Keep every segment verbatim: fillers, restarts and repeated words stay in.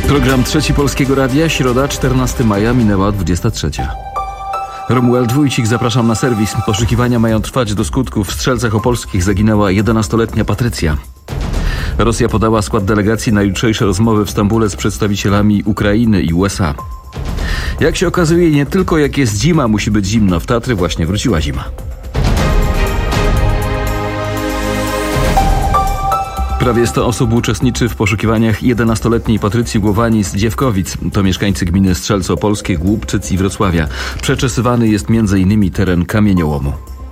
Program Trzeci Polskiego Radia, środa, czternastego maja, minęła dwudziesta trzecia. Romuald Wójcik, zapraszam na serwis. Poszukiwania mają trwać do skutku. W Strzelcach Opolskich zaginęła jedenastoletnia Patrycja. Rosja podała skład delegacji na jutrzejsze rozmowy w Stambule z przedstawicielami Ukrainy i U S A. Jak się okazuje, nie tylko jak jest zima, musi być zimno. W Tatry właśnie wróciła zima. Prawie sto osób uczestniczy w poszukiwaniach jedenastoletniej Patrycji Głowani z Dziewkowic. To mieszkańcy gminy Strzelce Opolskie, Głubczyc i Wrocławia. Przeczesywany jest między innymi teren kamieniołomu.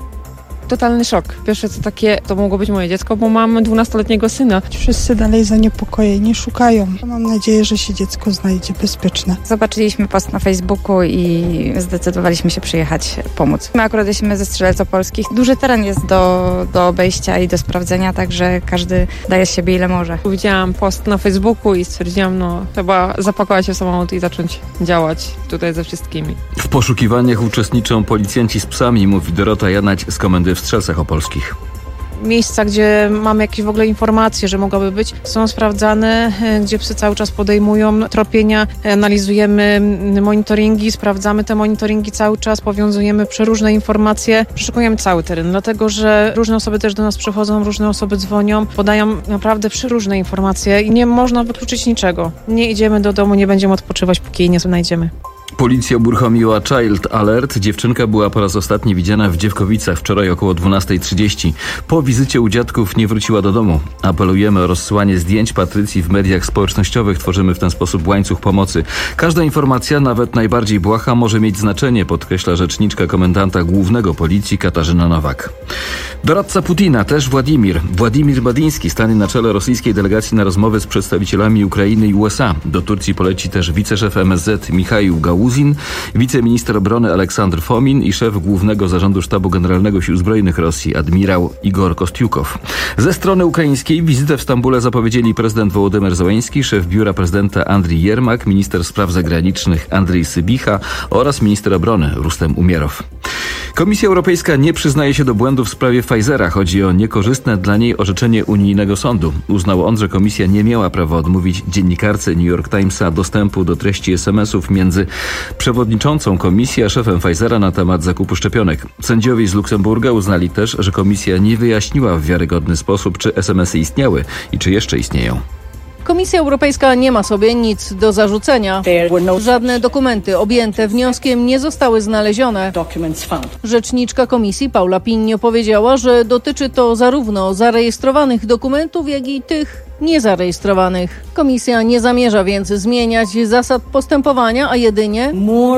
Totalny szok. Pierwsze co takie, to mogło być moje dziecko, bo mam dwunastoletniego syna. Wszyscy dalej zaniepokojeni, szukają. Mam nadzieję, że się dziecko znajdzie bezpieczne. Zobaczyliśmy post na Facebooku i zdecydowaliśmy się przyjechać pomóc. My akurat jesteśmy ze Strzelec Opolskich. Duży teren jest do, do obejścia i do sprawdzenia, także każdy daje z siebie ile może. Widziałam post na Facebooku i stwierdziłam, no trzeba zapakować się w samochód i zacząć działać tutaj ze wszystkimi. W poszukiwaniach uczestniczą policjanci z psami, mówi Dorota Janać z komendy w Strzelcach Opolskich. Miejsca, gdzie mamy jakieś w ogóle informacje, że mogłaby być, są sprawdzane, gdzie psy cały czas podejmują tropienia, analizujemy monitoringi, sprawdzamy te monitoringi cały czas, powiązujemy przeróżne informacje, przeszukujemy cały teren, dlatego że różne osoby też do nas przychodzą, różne osoby dzwonią, podają naprawdę przeróżne informacje i nie można wykluczyć niczego. Nie idziemy do domu, nie będziemy odpoczywać, póki jej nie znajdziemy. Policja uruchomiła Child Alert. Dziewczynka była po raz ostatni widziana w Dziewkowicach wczoraj około dwunasta trzydzieści. Po wizycie u dziadków nie wróciła do domu. Apelujemy o rozsyłanie zdjęć Patrycji w mediach społecznościowych. Tworzymy w ten sposób łańcuch pomocy. Każda informacja, nawet najbardziej błaha, może mieć znaczenie, podkreśla rzeczniczka komendanta głównego policji Katarzyna Nowak. Doradca Putina, też Władimir. Władimir Badiński stanie na czele rosyjskiej delegacji na rozmowy z przedstawicielami Ukrainy i U S A. Do Turcji poleci też wiceszef M S Z Michaił Gałuzin, wiceminister obrony Aleksandr Fomin i szef Głównego Zarządu Sztabu Generalnego Sił Zbrojnych Rosji admirał Igor Kostiukow. Ze strony ukraińskiej wizytę w Stambule zapowiedzieli prezydent Wołodymyr Zełenski, szef biura prezydenta Andrii Jermak, minister spraw zagranicznych Andrzej Sybicha oraz minister obrony Rustem Umierow. Komisja Europejska nie przyznaje się do błędu w sprawie Pfizera. Chodzi o niekorzystne dla niej orzeczenie unijnego sądu. Uznał on, że komisja nie miała prawa odmówić dziennikarce New York Timesa dostępu do treści es em esów między przewodniczącą komisji a szefem Pfizera na temat zakupu szczepionek. Sędziowie z Luksemburga uznali też, że komisja nie wyjaśniła w wiarygodny sposób, czy es em esy istniały i czy jeszcze istnieją. Komisja Europejska nie ma sobie nic do zarzucenia. Żadne dokumenty objęte wnioskiem nie zostały znalezione. Rzeczniczka komisji Paula Pignio powiedziała, że dotyczy to zarówno zarejestrowanych dokumentów, jak i tych niezarejestrowanych. Komisja nie zamierza więc zmieniać zasad postępowania, a jedynie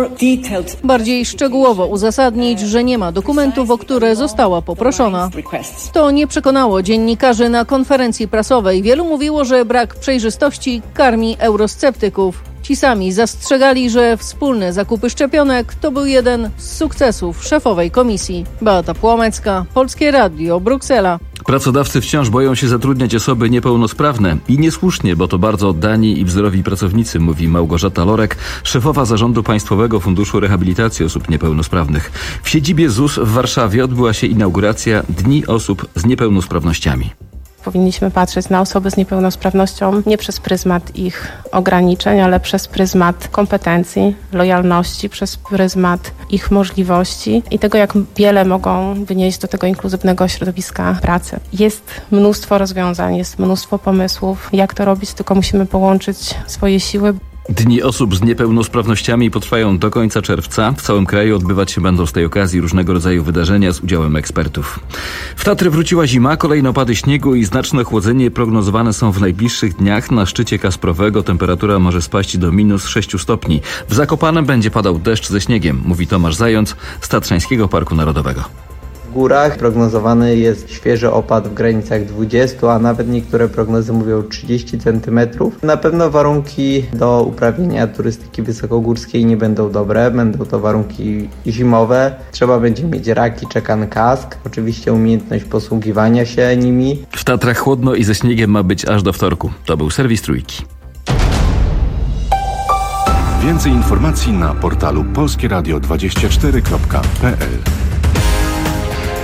bardziej szczegółowo uzasadnić, że nie ma dokumentów, o które została poproszona. To nie przekonało dziennikarzy na konferencji prasowej. Wielu mówiło, że brak przejrzystości karmi eurosceptyków. Ci sami zastrzegali, że wspólne zakupy szczepionek to był jeden z sukcesów szefowej komisji. Beata Płomecka, Polskie Radio, Bruksela. Pracodawcy wciąż boją się zatrudniać osoby niepełnosprawne i niesłusznie, bo to bardzo oddani i wzorowi pracownicy, mówi Małgorzata Lorek, szefowa zarządu Państwowego Funduszu Rehabilitacji Osób Niepełnosprawnych. W siedzibie Z U S w Warszawie odbyła się inauguracja Dni Osób z Niepełnosprawnościami. Powinniśmy patrzeć na osoby z niepełnosprawnością nie przez pryzmat ich ograniczeń, ale przez pryzmat kompetencji, lojalności, przez pryzmat ich możliwości i tego, jak wiele mogą wynieść do tego inkluzywnego środowiska pracy. Jest mnóstwo rozwiązań, jest mnóstwo pomysłów, jak to robić, tylko musimy połączyć swoje siły. Dni osób z niepełnosprawnościami potrwają do końca czerwca. W całym kraju odbywać się będą z tej okazji różnego rodzaju wydarzenia z udziałem ekspertów. W Tatry wróciła zima, kolejne opady śniegu i znaczne chłodzenie prognozowane są w najbliższych dniach. Na szczycie Kasprowego temperatura może spaść do minus sześciu stopni. W Zakopanem będzie padał deszcz ze śniegiem, mówi Tomasz Zając z Tatrzańskiego Parku Narodowego. W górach prognozowany jest świeży opad w granicach dwudziestu, a nawet niektóre prognozy mówią trzydzieści centymetrów. Na pewno warunki do uprawiania turystyki wysokogórskiej nie będą dobre, będą to warunki zimowe. Trzeba będzie mieć raki, czekan, kask, oczywiście umiejętność posługiwania się nimi. W Tatrach chłodno i ze śniegiem ma być aż do wtorku. To był serwis Trójki. Więcej informacji na portalu polskieradio dwadzieścia cztery kropka p l.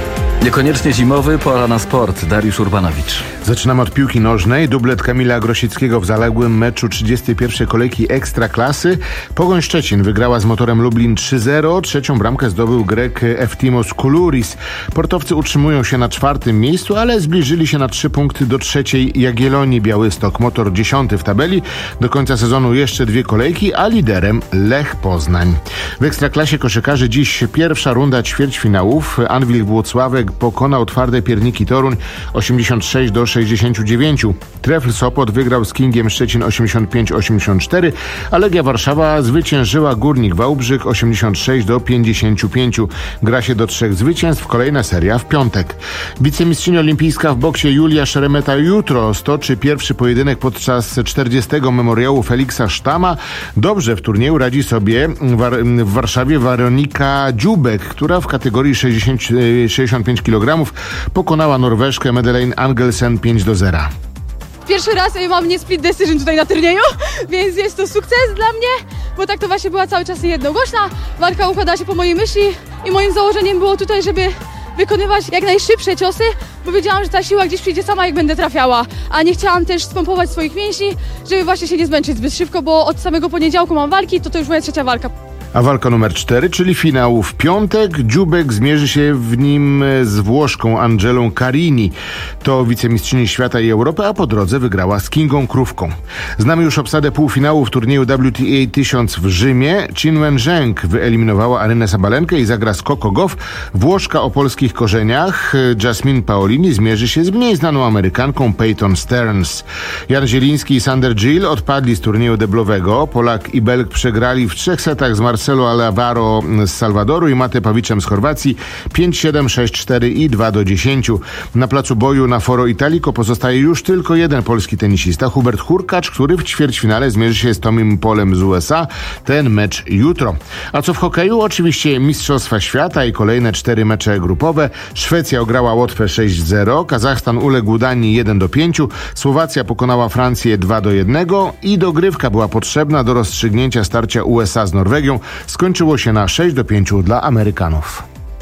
Niekoniecznie zimowy, pora na sport. Dariusz Urbanowicz. Zaczynamy od piłki nożnej. Dublet Kamila Grosickiego w zaległym meczu trzydziestej pierwszej kolejki Ekstraklasy. Pogoń Szczecin wygrała z Motorem Lublin trzy zero. Trzecią bramkę zdobył Grek Eftimos Koulouris. Portowcy utrzymują się na czwartym miejscu, ale zbliżyli się na trzy punkty do trzeciej Jagiellonii Białystok. Motor dziesiąty w tabeli. Do końca sezonu jeszcze dwie kolejki, a liderem Lech Poznań. W Ekstraklasie koszykarzy dziś pierwsza runda ćwierćfinałów. Anwil Włocławek pokonał twarde Pierniki Toruń osiemdziesiąt sześć do sześćdziesięciu dziewięciu. Trefl Sopot wygrał z Kingiem Szczecin osiemdziesiąt pięć osiemdziesiąt cztery, a Legia Warszawa zwyciężyła Górnik Wałbrzych osiemdziesiąt sześć do pięćdziesięciu pięciu. Gra się do trzech zwycięstw, kolejna seria w piątek. Wicemistrzyni olimpijska w boksie Julia Szeremeta jutro stoczy pierwszy pojedynek podczas czterdziestego memoriału Feliksa Sztama. Dobrze w turnieju radzi sobie w Warszawie Weronika Dziubek, która w kategorii sześćdziesiąt, sześćdziesiąt pięć kilogramów pokonała Norweżkę Madeleine Angelsen pięć do zera. Pierwszy raz mam nie split decision tutaj na turnieju, więc jest to sukces dla mnie, bo tak to właśnie była cały czas jednogłośna. Walka układała się po mojej myśli i moim założeniem było tutaj, żeby wykonywać jak najszybsze ciosy, bo wiedziałam, że ta siła gdzieś przyjdzie sama, jak będę trafiała, a nie chciałam też spompować swoich mięśni, żeby właśnie się nie zmęczyć zbyt szybko, bo od samego poniedziałku mam walki, to to już moja trzecia walka. A walka numer cztery, czyli finał w piątek. Dziubek zmierzy się w nim z Włoszką Angelą Carini. To wicemistrzyni świata i Europy, a po drodze wygrała z Kingą Krówką. Znamy już obsadę półfinału w turnieju W T A tysiąc w Rzymie. Qin Wenzheng wyeliminowała Arynę Sabalenkę i zagra z Coco Gauff. Włoszka o polskich korzeniach Jasmine Paolini zmierzy się z mniej znaną Amerykanką Peyton Stearns. Jan Zieliński i Sander Gil odpadli z turnieju deblowego. Polak i Belg przegrali w trzech setach z Marcelo Alvaro z Salwadoru i Mate Pawiczem z Chorwacji pięć siedem, sześć cztery i dwa do dziesięciu. Na placu boju na Foro Italico pozostaje już tylko jeden polski tenisista, Hubert Hurkacz, który w ćwierćfinale zmierzy się z Tomim Polem z U S A. Ten mecz jutro. A co w hokeju? Oczywiście Mistrzostwa Świata i kolejne cztery mecze grupowe. Szwecja ograła Łotwę sześć zero, Kazachstan uległ Danii jeden do pięciu, Słowacja pokonała Francję dwa do jednego i dogrywka była potrzebna do rozstrzygnięcia starcia U S A z Norwegią. Skończyło się na sześć do pięciu dla Amerykanów.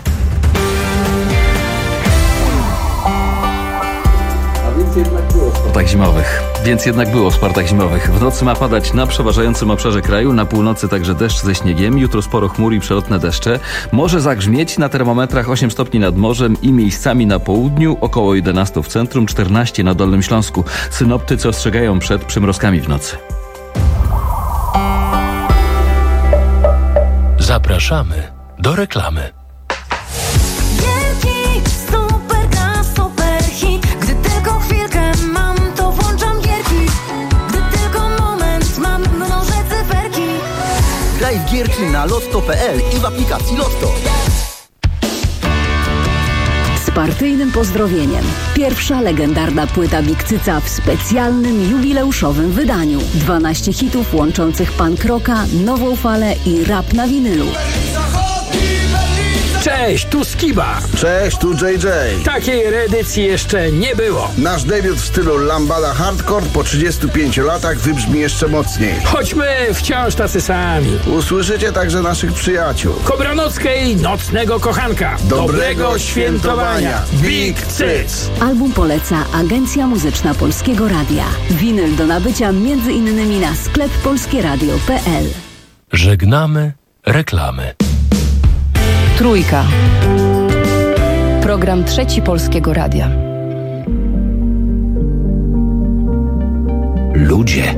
W sportach zimowych. Więc jednak było w sportach zimowych. W nocy ma padać na przeważającym obszarze kraju, na północy także deszcz ze śniegiem. Jutro sporo chmur i przelotne deszcze. Może zagrzmieć na termometrach osiem stopni nad morzem i miejscami na południu, około jedenaście w centrum, czternaście na Dolnym Śląsku. Synoptycy ostrzegają przed przymrozkami w nocy. Zapraszamy do reklamy. Gierki, super, super hit. Gdy tylko chwilkę mam, to włączam gierki. Gdy tylko moment mam, mnożę cyferki. Graj w gierki na lotto kropka p l i w aplikacji Lotto. Z partyjnym pozdrowieniem. Pierwsza legendarna płyta Big Cyca w specjalnym, jubileuszowym wydaniu. dwanaście hitów łączących punk rocka, nową falę i rap na winylu. Cześć, tu Skiba. Cześć, tu J J. Takiej reedycji jeszcze nie było. Nasz debiut w stylu lambada hardcore po trzydziestu pięciu latach wybrzmi jeszcze mocniej. Choćby wciąż tacy sami. Usłyszycie także naszych przyjaciół. Kobranockiej Nocnego Kochanka. Dobrego, Dobrego świętowania. Big Cyc. Album poleca Agencja Muzyczna Polskiego Radia. Winyl do nabycia między innymi na sklep polskieradio kropka p l. Żegnamy reklamy. Trójka. Program Trzeci Polskiego Radia. Ludzie.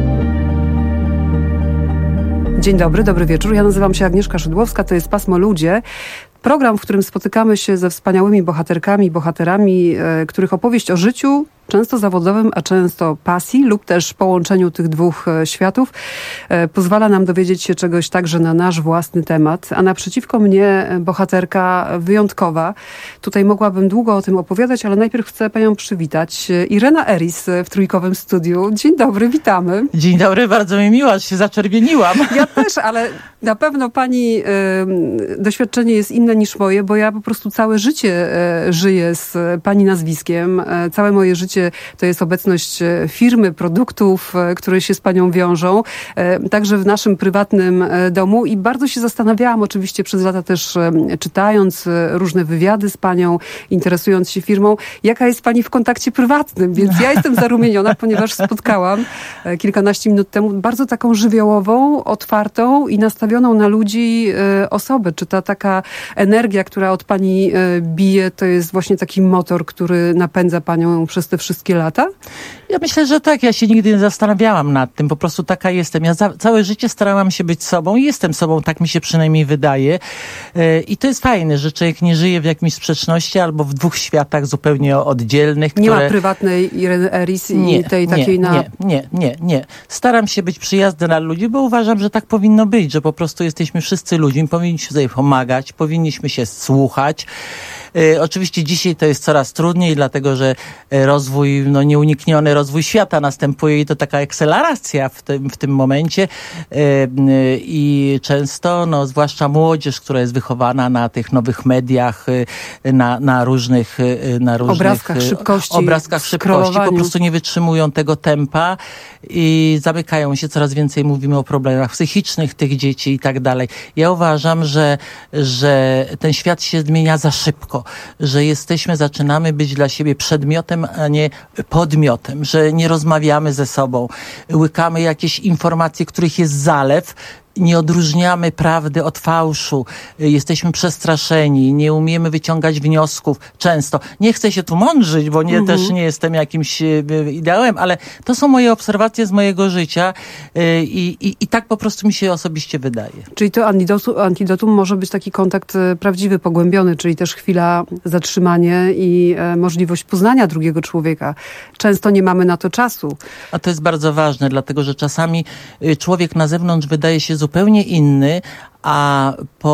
Dzień dobry, dobry wieczór. Ja nazywam się Agnieszka Szydłowska, to jest Pasmo Ludzie. Program, w którym spotykamy się ze wspaniałymi bohaterkami, bohaterami, e, których opowieść o życiu, często zawodowym, a często pasji lub też połączeniu tych dwóch e, światów, e, pozwala nam dowiedzieć się czegoś także na nasz własny temat. A naprzeciwko mnie bohaterka wyjątkowa. Tutaj mogłabym długo o tym opowiadać, ale najpierw chcę panią przywitać. Irena Eris w Trójkowym Studiu. Dzień dobry, witamy. Dzień dobry, bardzo mi miło, się zaczerwieniłam. Ja też, ale na pewno pani y, doświadczenie jest inne niż moje, bo ja po prostu całe życie y, żyję z pani nazwiskiem. Y, całe moje życie oczywiście to jest obecność firmy, produktów, które się z panią wiążą, także w naszym prywatnym domu i bardzo się zastanawiałam oczywiście przez lata też czytając różne wywiady z panią, interesując się firmą, jaka jest pani w kontakcie prywatnym, więc ja jestem zarumieniona, ponieważ spotkałam kilkanaście minut temu bardzo taką żywiołową, otwartą i nastawioną na ludzi osobę. Czy ta taka energia, która od pani bije, to jest właśnie taki motor, który napędza panią przez te wszystkie lata? Ja myślę, że tak. Ja się nigdy nie zastanawiałam nad tym. Po prostu taka jestem. Ja za, całe życie starałam się być sobą i jestem sobą, tak mi się przynajmniej wydaje. Yy, I to jest fajne, że człowiek nie żyje w jakimś sprzeczności albo w dwóch światach zupełnie oddzielnych. Nie które... ma prywatnej Ireny Eris i nie, tej nie, takiej na... Nie, nie, nie, nie. Staram się być przyjazny dla ludzi, bo uważam, że tak powinno być, że po prostu jesteśmy wszyscy ludźmi, powinniśmy sobie pomagać, powinniśmy się słuchać. E, oczywiście dzisiaj to jest coraz trudniej, dlatego że rozwój, no nieunikniony rozwój świata następuje i to taka akceleracja w tym, w tym momencie e, i często, no zwłaszcza młodzież, która jest wychowana na tych nowych mediach, na, na różnych na różnych obrazkach szybkości, obrazkach szybkości po prostu nie wytrzymują tego tempa i zamykają się. Coraz więcej mówimy o problemach psychicznych tych dzieci i tak dalej. Ja uważam, że, że ten świat się zmienia za szybko, że jesteśmy, zaczynamy być dla siebie przedmiotem, a nie podmiotem, że nie rozmawiamy ze sobą, łykamy jakieś informacje, których jest zalew, nie odróżniamy prawdy od fałszu, jesteśmy przestraszeni, nie umiemy wyciągać wniosków często. Nie chcę się tu mądrzyć, bo nie, mhm. też nie jestem jakimś ideałem, ale to są moje obserwacje z mojego życia i, i, i tak po prostu mi się osobiście wydaje. Czyli to antidotum, antidotum może być taki kontakt prawdziwy, pogłębiony, czyli też chwila, zatrzymanie i e, możliwość poznania drugiego człowieka. Często nie mamy na to czasu. A to jest bardzo ważne, dlatego że czasami człowiek na zewnątrz wydaje się zupełnie inny, a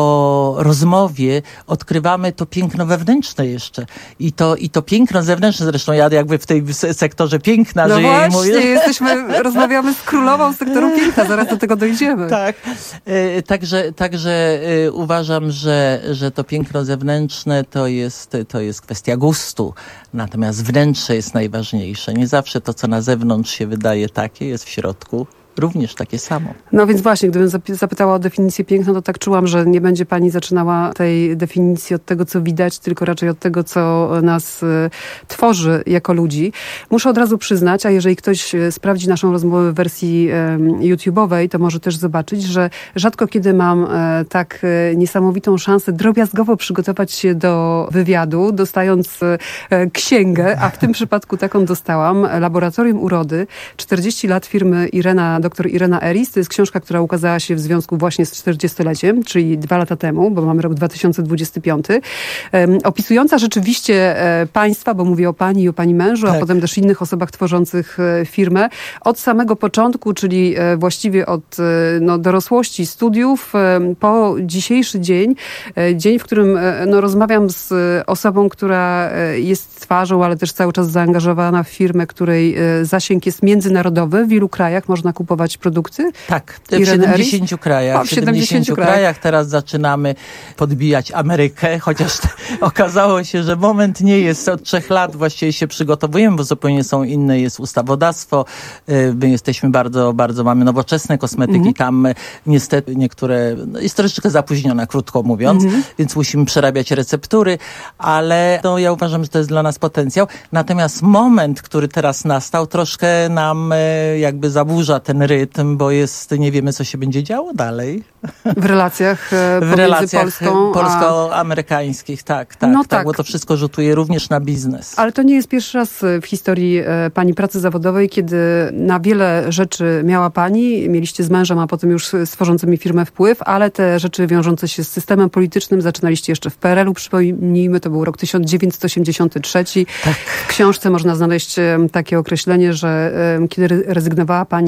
po rozmowie odkrywamy to piękno wewnętrzne jeszcze. I to, i to piękno zewnętrzne, zresztą ja jakby w tej sektorze piękna no żyję. No właśnie, mówię. jesteśmy, rozmawiamy z królową sektoru piękna, zaraz do tego dojdziemy. Tak, e, także, także e, uważam, że, że to piękno zewnętrzne to jest, to jest kwestia gustu, natomiast wnętrze jest najważniejsze. Nie zawsze to, co na zewnątrz się wydaje takie, jest w środku również takie samo. No więc właśnie, gdybym zapytała o definicję piękna, to tak czułam, że nie będzie pani zaczynała tej definicji od tego, co widać, tylko raczej od tego, co nas y, tworzy jako ludzi. Muszę od razu przyznać, a jeżeli ktoś sprawdzi naszą rozmowę w wersji y, YouTube'owej, to może też zobaczyć, że rzadko kiedy mam y, tak y, niesamowitą szansę drobiazgowo przygotować się do wywiadu, dostając y, księgę, a w tym przypadku taką dostałam. Laboratorium Urody, czterdzieści lat firmy Irena doktor Irena Eris. To jest książka, która ukazała się w związku właśnie z czterdziestoleciem, czyli dwa lata temu, bo mamy rok dwa tysiące dwudziesty piąty. Um, opisująca rzeczywiście e, państwa, bo mówię o pani i o pani mężu, tak. a potem też innych osobach tworzących e, firmę. Od samego początku, czyli e, właściwie od e, no, dorosłości, studiów, e, po dzisiejszy dzień. E, dzień, w którym e, no, rozmawiam z e, osobą, która e, jest twarzą, ale też cały czas zaangażowana w firmę, której e, zasięg jest międzynarodowy. W wielu krajach można kupować produkty? Tak, w siedemdziesięciu krajach. O, w siedemdziesięciu krajach. krajach teraz zaczynamy podbijać Amerykę, chociaż okazało się, że moment nie jest. Od trzech lat właściwie się przygotowujemy, bo zupełnie są inne, jest ustawodawstwo. My jesteśmy bardzo, bardzo, mamy nowoczesne kosmetyki. Mhm. Tam niestety niektóre, no jest troszeczkę zapóźnione, krótko mówiąc, mhm. więc musimy przerabiać receptury, ale no, ja uważam, że to jest dla nas potencjał. Natomiast moment, który teraz nastał, troszkę nam jakby zaburza ten rytm, bo jest, nie wiemy, co się będzie działo dalej. W relacjach e, w relacjach Polską, polsko-amerykańskich, tak, tak, no tak, tak, bo to wszystko rzutuje również na biznes. Ale to nie jest pierwszy raz w historii e, pani pracy zawodowej, kiedy na wiele rzeczy miała pani, mieliście z mężem, a potem już z tworzącymi firmę wpływ, ale te rzeczy wiążące się z systemem politycznym zaczynaliście jeszcze w P R L-u, przypomnijmy, to był rok tysiąc dziewięćset osiemdziesiąty trzeci. Tak. W książce można znaleźć takie określenie, że e, kiedy rezygnowała pani z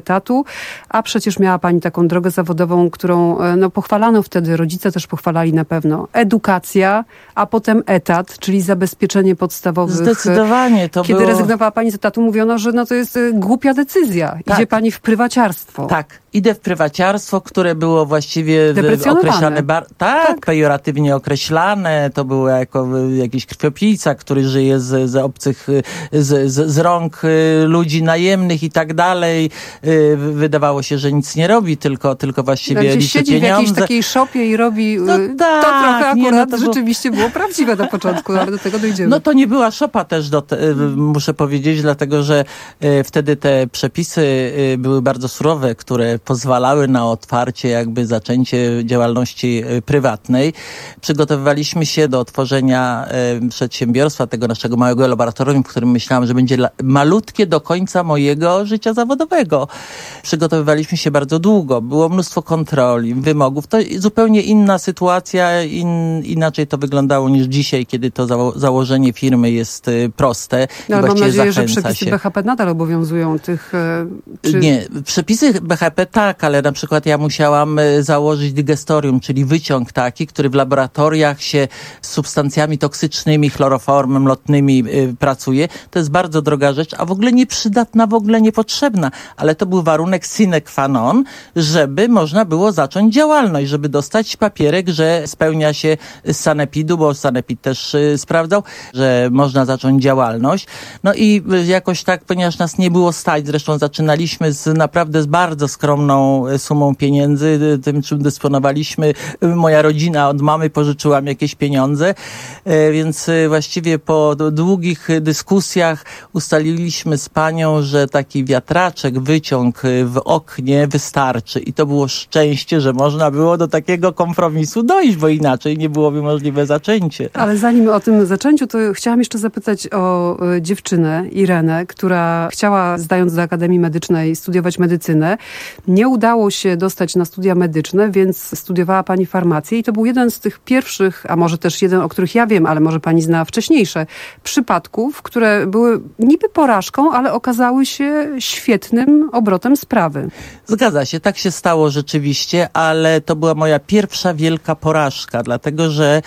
etatu, a przecież miała pani taką drogę zawodową, którą no, pochwalano wtedy, rodzice też pochwalali na pewno. Edukacja, a potem etat, czyli zabezpieczenie podstawowych. Zdecydowanie to Kiedy było... rezygnowała pani z etatu, mówiono, że no, to jest głupia decyzja. Tak. Idzie pani w prywaciarstwo. Tak, idę w prywaciarstwo, które było właściwie określane, bar- tak, tak, pejoratywnie określane. To było jako jakiś krwiopijca, który żyje z, z obcych, z, z, z rąk ludzi najemnych i tak dalej. Wydawało się, że nic nie robi, tylko, tylko właściwie liczy liczy siedzi pieniądze. w jakiejś takiej szopie i robi... No tak, to trochę akurat nie, no to rzeczywiście było... było prawdziwe na początku, ale do tego dojdziemy. No to nie była szopa też, do te, muszę powiedzieć, dlatego że wtedy te przepisy były bardzo surowe, które pozwalały na otwarcie, jakby zaczęcie działalności prywatnej. Przygotowywaliśmy się do otworzenia przedsiębiorstwa, tego naszego małego laboratorium, w którym myślałam, że będzie malutkie do końca mojego życia zawodowego. Przygotowywaliśmy się bardzo długo. Było mnóstwo kontroli, wymogów. To zupełnie inna sytuacja, in, inaczej to wyglądało niż dzisiaj, kiedy to zało- założenie firmy jest proste. No, i ale mam nadzieję, że zachęca przepisy się. B H P nadal obowiązują tych... Czy... Nie, przepisy B H P tak, ale na przykład ja musiałam założyć dygestorium, czyli wyciąg taki, który w laboratoriach się z substancjami toksycznymi, chloroformem lotnymi y, pracuje. To jest bardzo droga rzecz, a w ogóle nieprzydatna, w ogóle niepotrzebna. Ale to był warunek sine qua non, żeby można było zacząć działalność, żeby dostać papierek, że spełnia się z sanepidu, bo sanepid też y, sprawdzał, że można zacząć działalność. No i y, jakoś tak, ponieważ nas nie było stać, zresztą zaczynaliśmy z naprawdę z bardzo skromną sumą pieniędzy, tym czym dysponowaliśmy. Moja rodzina od mamy pożyczyła mi jakieś pieniądze, więc właściwie po długich dyskusjach ustaliliśmy z panią, że taki wiatraczek, wyciąg w oknie wystarczy i to było szczęście, że można było do takiego kompromisu dojść, bo inaczej nie byłoby możliwe zaczęcie. Ale zanim o tym zaczęciu, to chciałam jeszcze zapytać o dziewczynę, Irenę, która chciała, zdając do Akademii Medycznej, studiować medycynę. Nie udało się dostać na studia medyczne, więc studiowała pani farmację i to był jeden z tych pierwszych, a może też jeden, o których ja wiem, ale może pani zna wcześniejsze, przypadków, które były niby porażką, ale okazały się świetnym obrotem sprawy. Zgadza się, tak się stało rzeczywiście, ale to była moja pierwsza wielka porażka, dlatego że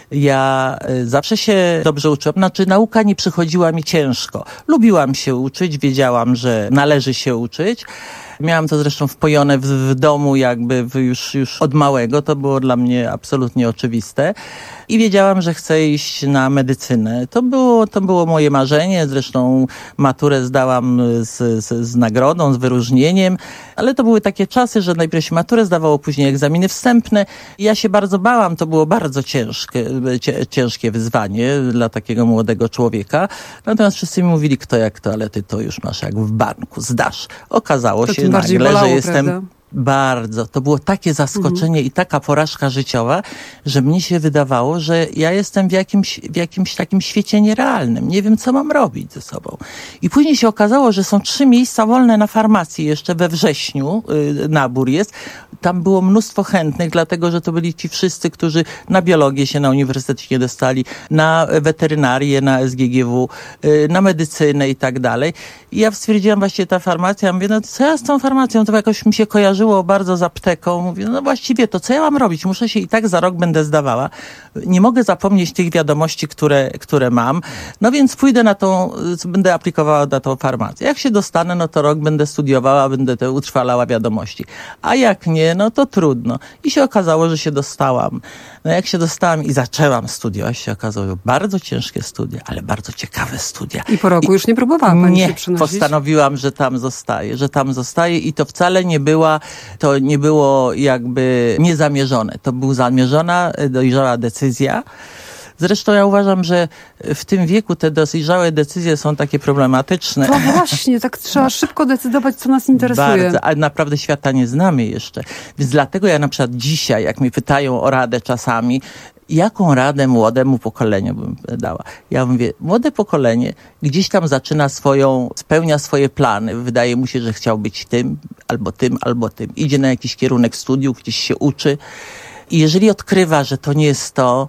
ja zawsze się dobrze uczyłam, znaczy nauka nie przychodziła mi ciężko. Lubiłam się uczyć, wiedziałam, że należy się uczyć. Miałam to zresztą wpojone w, w domu jakby w już, już od małego, to było dla mnie absolutnie oczywiste. I wiedziałam, że chcę iść na medycynę. To było, to było moje marzenie, zresztą maturę zdałam z, z, z nagrodą, z wyróżnieniem, ale to były takie czasy, że najpierw się maturę zdawało, później egzaminy wstępne. Ja się bardzo bałam, to było bardzo ciężkie, ciężkie wyzwanie dla takiego młodego człowieka. Natomiast wszyscy mi mówili, kto jak to, ale ty to już masz jak w banku, zdasz. Okazało to się nagle, bolało, że jestem... prawda? Bardzo. To było takie zaskoczenie mhm. i taka porażka życiowa, że mnie się wydawało, że ja jestem w jakimś, w jakimś takim świecie nierealnym. Nie wiem, co mam robić ze sobą. I później się okazało, że są trzy miejsca wolne na farmacji. Jeszcze we wrześniu yy, nabór jest. Tam było mnóstwo chętnych, dlatego, że to byli ci wszyscy, którzy na biologię się na uniwersytecie nie dostali, na weterynarię, na S G G W, yy, na medycynę i tak dalej. I ja stwierdziłam właściwie ta farmacja, ja mówię, no co ja z tą farmacją? To jakoś mi się kojarzy bardzo z apteką. Mówię, no właściwie to co ja mam robić? Muszę się i tak za rok będę zdawała. Nie mogę zapomnieć tych wiadomości, które, które mam. No więc pójdę na tą, będę aplikowała na tą farmację. Jak się dostanę, no to rok będę studiowała, będę te utrwalała wiadomości. A jak nie, no to trudno. I się okazało, że się dostałam. No jak się dostałam i zaczęłam studiować, się okazało, że bardzo ciężkie studia, ale bardzo ciekawe studia. I po roku I już nie próbowała pani nie, się przynosić? Postanowiłam, że tam zostaję, że tam zostaję i to wcale nie była To nie było jakby niezamierzone. To była zamierzona, dojrzała decyzja. Zresztą ja uważam, że w tym wieku te dojrzałe decyzje są takie problematyczne. To właśnie, tak trzeba szybko decydować, co nas interesuje. Bardzo, ale naprawdę świata nie znamy jeszcze. Więc dlatego ja na przykład dzisiaj, jak mnie pytają o radę czasami, jaką radę młodemu pokoleniu bym dała? Ja mówię, młode pokolenie gdzieś tam zaczyna swoją, spełnia swoje plany. Wydaje mu się, że chciał być tym, albo tym, albo tym. Idzie na jakiś kierunek studiów, gdzieś się uczy. I jeżeli odkrywa, że to nie jest to,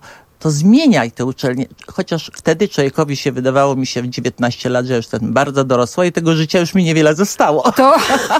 to zmieniaj te uczelnie. Chociaż wtedy człowiekowi się wydawało mi się w dziewiętnaście lat, że już jestem bardzo dorosła i tego życia już mi niewiele zostało. To,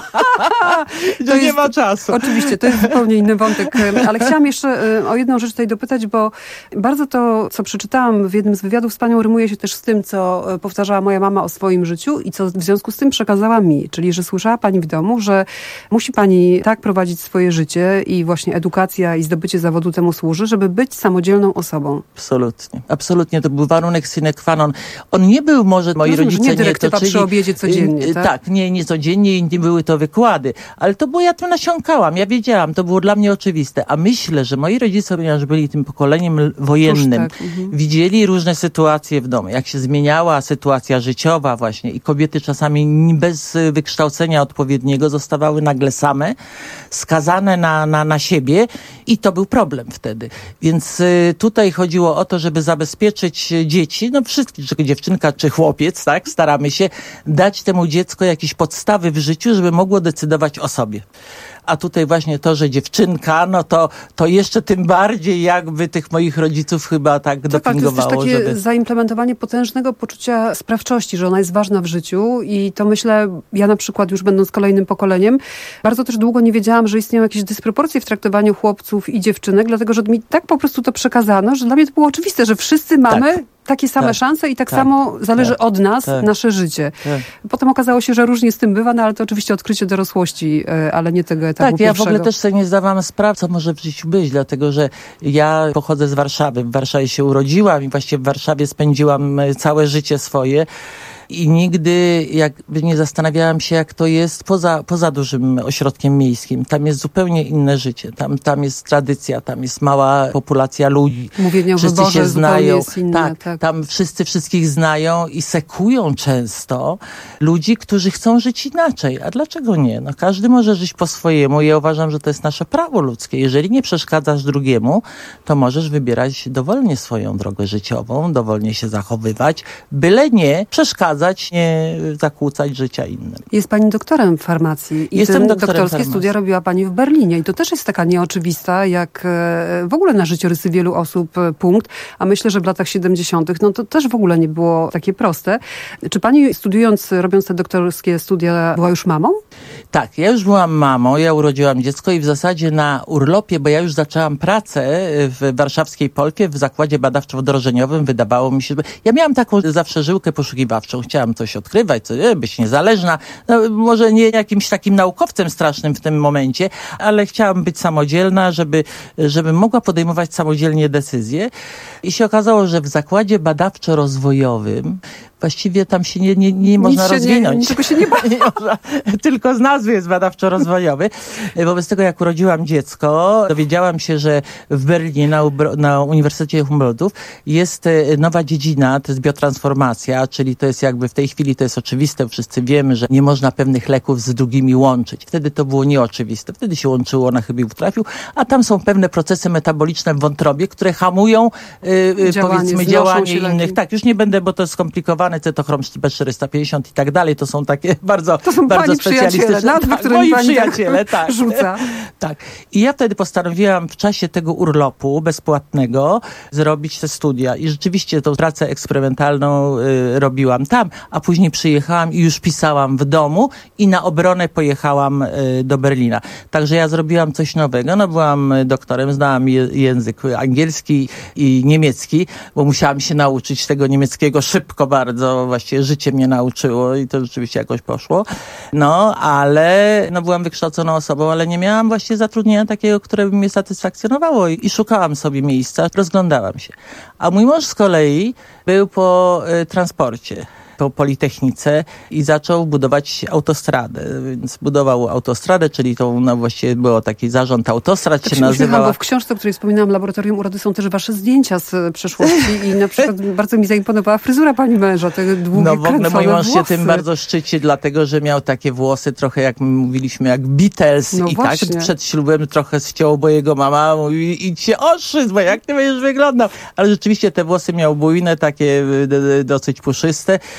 to nie ma czasu. Oczywiście, to jest zupełnie inny wątek. Ale chciałam jeszcze o jedną rzecz tutaj dopytać, bo bardzo to, co przeczytałam w jednym z wywiadów z panią, rymuje się też z tym, co powtarzała moja mama o swoim życiu i co w związku z tym przekazała mi. Czyli, że słyszała pani w domu, że musi pani tak prowadzić swoje życie i właśnie edukacja i zdobycie zawodu temu służy, żeby być samodzielną osobą. Absolutnie. Absolutnie. To był warunek sine qua non. On nie był może, moi Rozumiem, rodzice nie nie dyrektywa toczyli... przy obiedzie codziennie, tak? Tak, nie, nie codziennie i nie były to wykłady. Ale to było, ja to nasiąkałam, ja wiedziałam, to było dla mnie oczywiste. A myślę, że moi rodzice, ponieważ byli tym pokoleniem wojennym, tak. mhm. widzieli różne sytuacje w domu. Jak się zmieniała sytuacja życiowa właśnie i kobiety czasami bez wykształcenia odpowiedniego zostawały nagle same, skazane na, na, na siebie i to był problem wtedy. Więc y, tutaj chodziło o to, żeby zabezpieczyć dzieci, no wszystkich, czy dziewczynka, czy chłopiec, tak, staramy się dać temu dziecku jakieś podstawy w życiu, żeby mogło decydować o sobie. A tutaj właśnie to, że dziewczynka, no to, to jeszcze tym bardziej jakby tych moich rodziców chyba tak to dopingowało. To jest też takie żeby... zaimplementowanie potężnego poczucia sprawczości, że ona jest ważna w życiu i to myślę, ja na przykład już będąc kolejnym pokoleniem, bardzo też długo nie wiedziałam, że istnieją jakieś dysproporcje w traktowaniu chłopców i dziewczynek, dlatego, że mi tak po prostu to przekazano, że dla mnie to było oczywiste, że wszyscy mamy tak. takie same tak, szanse i tak, tak, samo zależy tak, od nas tak, nasze życie. Tak. Potem okazało się, że różnie z tym bywa, no ale to oczywiście odkrycie dorosłości, ale nie tego etapu Tak, ja pierwszego. w ogóle też sobie nie zdawałam sprawy, co może w życiu być, dlatego że ja pochodzę z Warszawy. W Warszawie się urodziłam i właściwie w Warszawie spędziłam całe życie swoje. I nigdy jakby nie zastanawiałam się, jak to jest poza, poza dużym ośrodkiem miejskim. Tam jest zupełnie inne życie. Tam, tam jest tradycja, tam jest mała populacja ludzi. Mówienie o wszyscy wyborze się znają. jest inne, tak, tak, tam wszyscy wszystkich znają i sekują często ludzi, którzy chcą żyć inaczej. A dlaczego nie? No, każdy może żyć po swojemu. Ja uważam, że to jest nasze prawo ludzkie. Jeżeli nie przeszkadzasz drugiemu, to możesz wybierać dowolnie swoją drogę życiową, dowolnie się zachowywać, byle nie przeszkadzać, nie zakłócać życia innym. Jest pani doktorem farmacji i Jestem ten doktorem doktorskie farmacji. studia robiła pani w Berlinie i to też jest taka nieoczywista, jak w ogóle na życiorysy wielu osób punkt, a myślę, że w latach siedemdziesiątych no to też w ogóle nie było takie proste. Czy pani studiując, robiąc te doktorskie studia była już mamą? Tak, ja już byłam mamą, ja urodziłam dziecko i w zasadzie na urlopie, bo ja już zaczęłam pracę w warszawskiej Polfie w zakładzie badawczo-wdrożeniowym, wydawało mi się, że ja miałam taką zawsze żyłkę poszukiwawczą, chciałam coś odkrywać, coś, być niezależna, no, może nie jakimś takim naukowcem strasznym w tym momencie, ale chciałam być samodzielna, żeby, żeby mogła podejmować samodzielnie decyzje i się okazało, że w zakładzie badawczo-rozwojowym właściwie tam się nie, nie, nie można się rozwinąć. Nie, niczego się nie nie można, tylko z nazwy jest badawczo-rozwojowy. Wobec tego, jak urodziłam dziecko, dowiedziałam się, że w Berlinie na, na Uniwersytecie Humboldtów jest nowa dziedzina, to jest biotransformacja, czyli to jest jakby w tej chwili to jest oczywiste, wszyscy wiemy, że nie można pewnych leków z drugimi łączyć. Wtedy to było nieoczywiste. Wtedy się łączyło na chybił trafił, a tam są pewne procesy metaboliczne w wątrobie, które hamują yy, działanie, powiedzmy działanie się innych. leki. Tak, już nie będę, bo to jest skomplikowane, cytochrom B czterysta pięćdziesiąt i tak dalej, to są takie bardzo, to są bardzo pani specjalistyczne. nazwy, tak, które moi pani przyjaciele, tak. rzuca. tak. I ja wtedy postanowiłam w czasie tego urlopu bezpłatnego zrobić te studia i rzeczywiście tą pracę eksperymentalną y, robiłam tam, a później przyjechałam i już pisałam w domu i na obronę pojechałam y, do Berlina. Także ja zrobiłam coś nowego, no byłam doktorem, znałam je, język angielski i niemiecki, bo musiałam się nauczyć tego niemieckiego szybko bardzo, właściwie życie mnie nauczyło i to rzeczywiście jakoś poszło. No, ale no byłam wykształconą osobą, ale nie miałam właściwie zatrudnienia takiego, które by mnie satysfakcjonowało i, i szukałam sobie miejsca, rozglądałam się. A mój mąż z kolei był po y, transporcie, po Politechnice i zaczął budować autostradę, więc budował autostradę, czyli to no właściwie było taki zarząd autostrad tak się nazywała. Bo w książce, o której wspominałam, Laboratorium Urody, są też wasze zdjęcia z przeszłości i na przykład bardzo mi zaimponowała fryzura pani męża, te długie, no w ogóle mój mąż włosy. się tym bardzo szczyci, dlatego, że miał takie włosy trochę jak mówiliśmy, jak Beatles no i właśnie. tak przed ślubem trochę ściął, bo jego mama mówi, idź się ostrzyc, bo jak ty będziesz wyglądał? Ale rzeczywiście te włosy miał bujne, takie dosyć puszyste,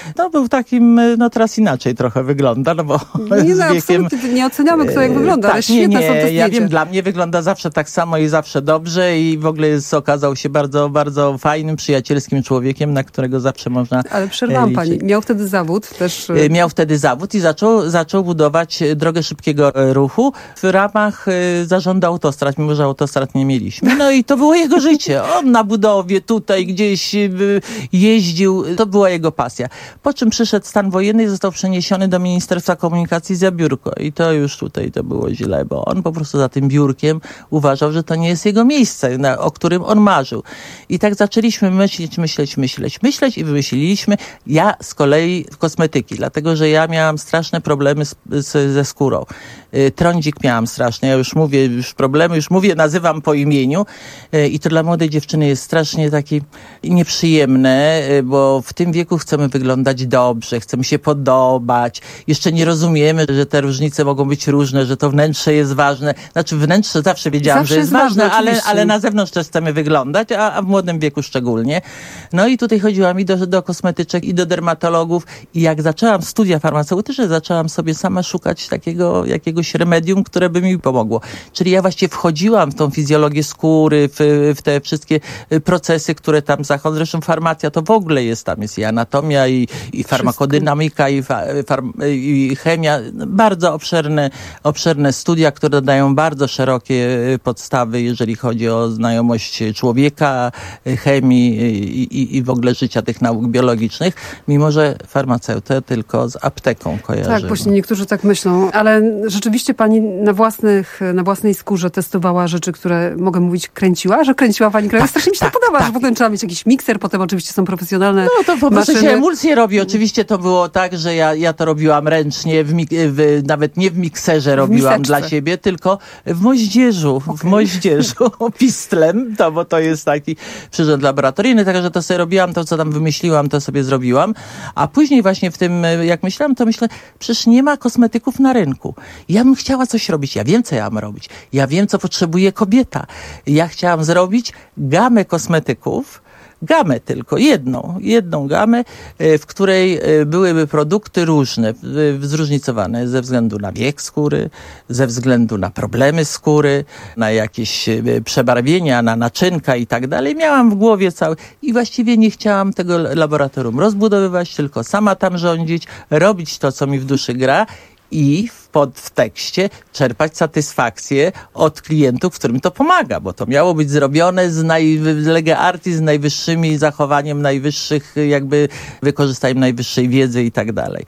no był takim, no teraz inaczej trochę wygląda, no bo nie, z no, wiekiem... nie oceniamy, kto jak wygląda, tak, ale świetne nie, nie, są te zdjęcia. Ja wiem, dla mnie wygląda zawsze tak samo i zawsze dobrze i w ogóle jest, okazał się bardzo, bardzo fajnym, przyjacielskim człowiekiem, na którego zawsze można Ale przerwałam liczyć. pani. Miał wtedy zawód też. Miał wtedy zawód i zaczął, zaczął budować drogę szybkiego ruchu w ramach zarządu autostrad, mimo że autostrad nie mieliśmy. No i to było jego życie. On na budowie tutaj gdzieś jeździł. To była jego pasja. Po czym przyszedł stan wojenny i został przeniesiony do Ministerstwa Komunikacji za biurko. I to już tutaj to było źle, bo on po prostu za tym biurkiem uważał, że to nie jest jego miejsce, na, o którym on marzył. I tak zaczęliśmy myśleć, myśleć, myśleć, myśleć i wymyśliliśmy. Ja z kolei kosmetyki, dlatego, że ja miałam straszne problemy z, z, ze skórą. Trądzik miałam straszny. Ja już mówię, już problemy, już mówię, nazywam po imieniu. I to dla młodej dziewczyny jest strasznie takie nieprzyjemne, bo w tym wieku chcemy wyglądać dobrze, chcemy się podobać. Jeszcze nie rozumiemy, że te różnice mogą być różne, że to wnętrze jest ważne. Znaczy wnętrze zawsze wiedziałam, zawsze że jest, jest ważne, ważne ale, ale na zewnątrz też chcemy wyglądać, a, a w młodym wieku szczególnie. No i tutaj chodziłam i do, do kosmetyczek, i do dermatologów. I jak zaczęłam studia farmaceutyczne, zaczęłam sobie sama szukać takiego jakiegoś remedium, które by mi pomogło. Czyli ja właściwie wchodziłam w tą fizjologię skóry, w, w te wszystkie procesy, które tam zachodzą. Zresztą farmacja to w ogóle jest, tam jest i anatomia, i, i farmakodynamika, i, farm, i chemia. Bardzo obszerne, obszerne studia, które dają bardzo szerokie podstawy, jeżeli chodzi o znajomość człowieka, chemii i, i, i w ogóle życia tych nauk biologicznych, mimo że farmaceutę tylko z apteką kojarzymy. Tak, właśnie niektórzy tak myślą, ale rzeczywiście pani na, własnych, na własnej skórze testowała rzeczy, które, mogę mówić, kręciła, że kręciła pani kręciła. Tak, strasznie mi się tak, to podoba, tak. że potem trzeba mieć jakiś mikser, potem oczywiście są profesjonalne No to po prostu maszyny. się emulsje robi. Oczywiście to było tak, że ja, ja to robiłam ręcznie, w, w, nawet nie w mikserze robiłam w dla siebie, tylko w moździerzu, okay. w moździerzu pistlem, to, bo to jest taki przyrząd laboratoryjny, także to sobie robiłam, to co tam wymyśliłam, to sobie zrobiłam, a później właśnie w tym, jak myślałam, to myślę, przecież nie ma kosmetyków na rynku. Ja bym chciała coś robić, ja wiem, co ja mam robić. Ja wiem, co potrzebuje kobieta. Ja chciałam zrobić gamę kosmetyków, gamę tylko, jedną, jedną gamę, w której byłyby produkty różne, zróżnicowane ze względu na wiek skóry, ze względu na problemy skóry, na jakieś przebarwienia, na naczynka i tak dalej. Miałam w głowie cały i właściwie nie chciałam tego laboratorium rozbudowywać, tylko sama tam rządzić, robić to, co mi w duszy gra i w podtekście czerpać satysfakcję od klientów, którym to pomaga, bo to miało być zrobione z naj, lege artis, z najwyższymi zachowaniem najwyższych, jakby wykorzystaniem najwyższej wiedzy i tak dalej.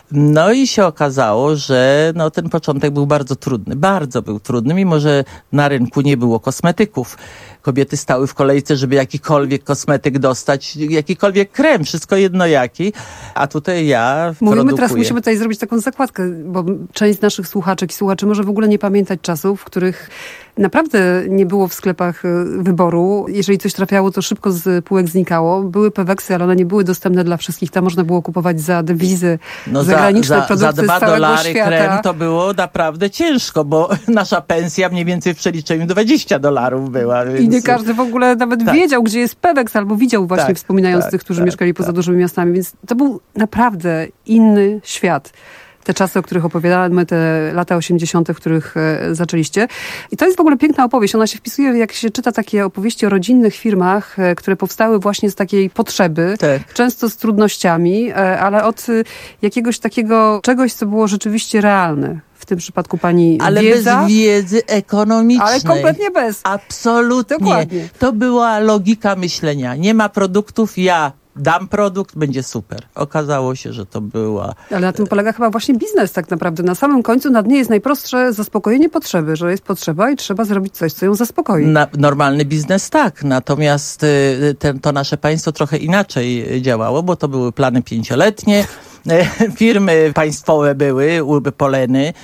No i się okazało, że no, ten początek był bardzo trudny. Bardzo był trudny, mimo że na rynku nie było kosmetyków. Kobiety stały w kolejce, żeby jakikolwiek kosmetyk dostać, jakikolwiek krem, wszystko jedno jaki. A tutaj ja Mówimy produkuję. teraz, musimy tutaj zrobić taką zakładkę, bo część z naszych słuchaczek i słuchaczy może w ogóle nie pamiętać czasów, w których naprawdę nie było w sklepach wyboru. Jeżeli coś trafiało, to szybko z półek znikało. Były peweksy, ale one nie były dostępne dla wszystkich. Tam można było kupować za dewizy no zagraniczne za, za, produkty za dwa z całego dolary świata. krem to było naprawdę ciężko, bo nasza pensja mniej więcej w przeliczeniu dwadzieścia dolarów była. Więc... I nie każdy w ogóle nawet tak. wiedział, gdzie jest peweks, albo widział właśnie, tak, wspominając tak, tych, którzy tak, mieszkali poza tak. dużymi miastami. Więc to był naprawdę inny świat. Te czasy, o których opowiadamy, te lata osiemdziesiąte, w których e, zaczęliście. I to jest w ogóle piękna opowieść. Ona się wpisuje, jak się czyta takie opowieści o rodzinnych firmach, e, które powstały właśnie z takiej potrzeby, tak. często z trudnościami, e, ale od e, jakiegoś takiego czegoś, co było rzeczywiście realne. W tym przypadku pani ale wiedza. Ale bez wiedzy ekonomicznej. Ale kompletnie bez. Absolutnie. Dokładnie. To była logika myślenia. Nie ma produktów, ja dam produkt, będzie super. Okazało się, że to była... Ale na tym polega chyba właśnie biznes tak naprawdę. Na samym końcu na dnie jest najprostsze zaspokojenie potrzeby, że jest potrzeba i trzeba zrobić coś, co ją zaspokoi. Na, normalny biznes tak, natomiast ten, to nasze państwo trochę inaczej działało, bo to były plany pięcioletnie, firmy państwowe były, Poleny,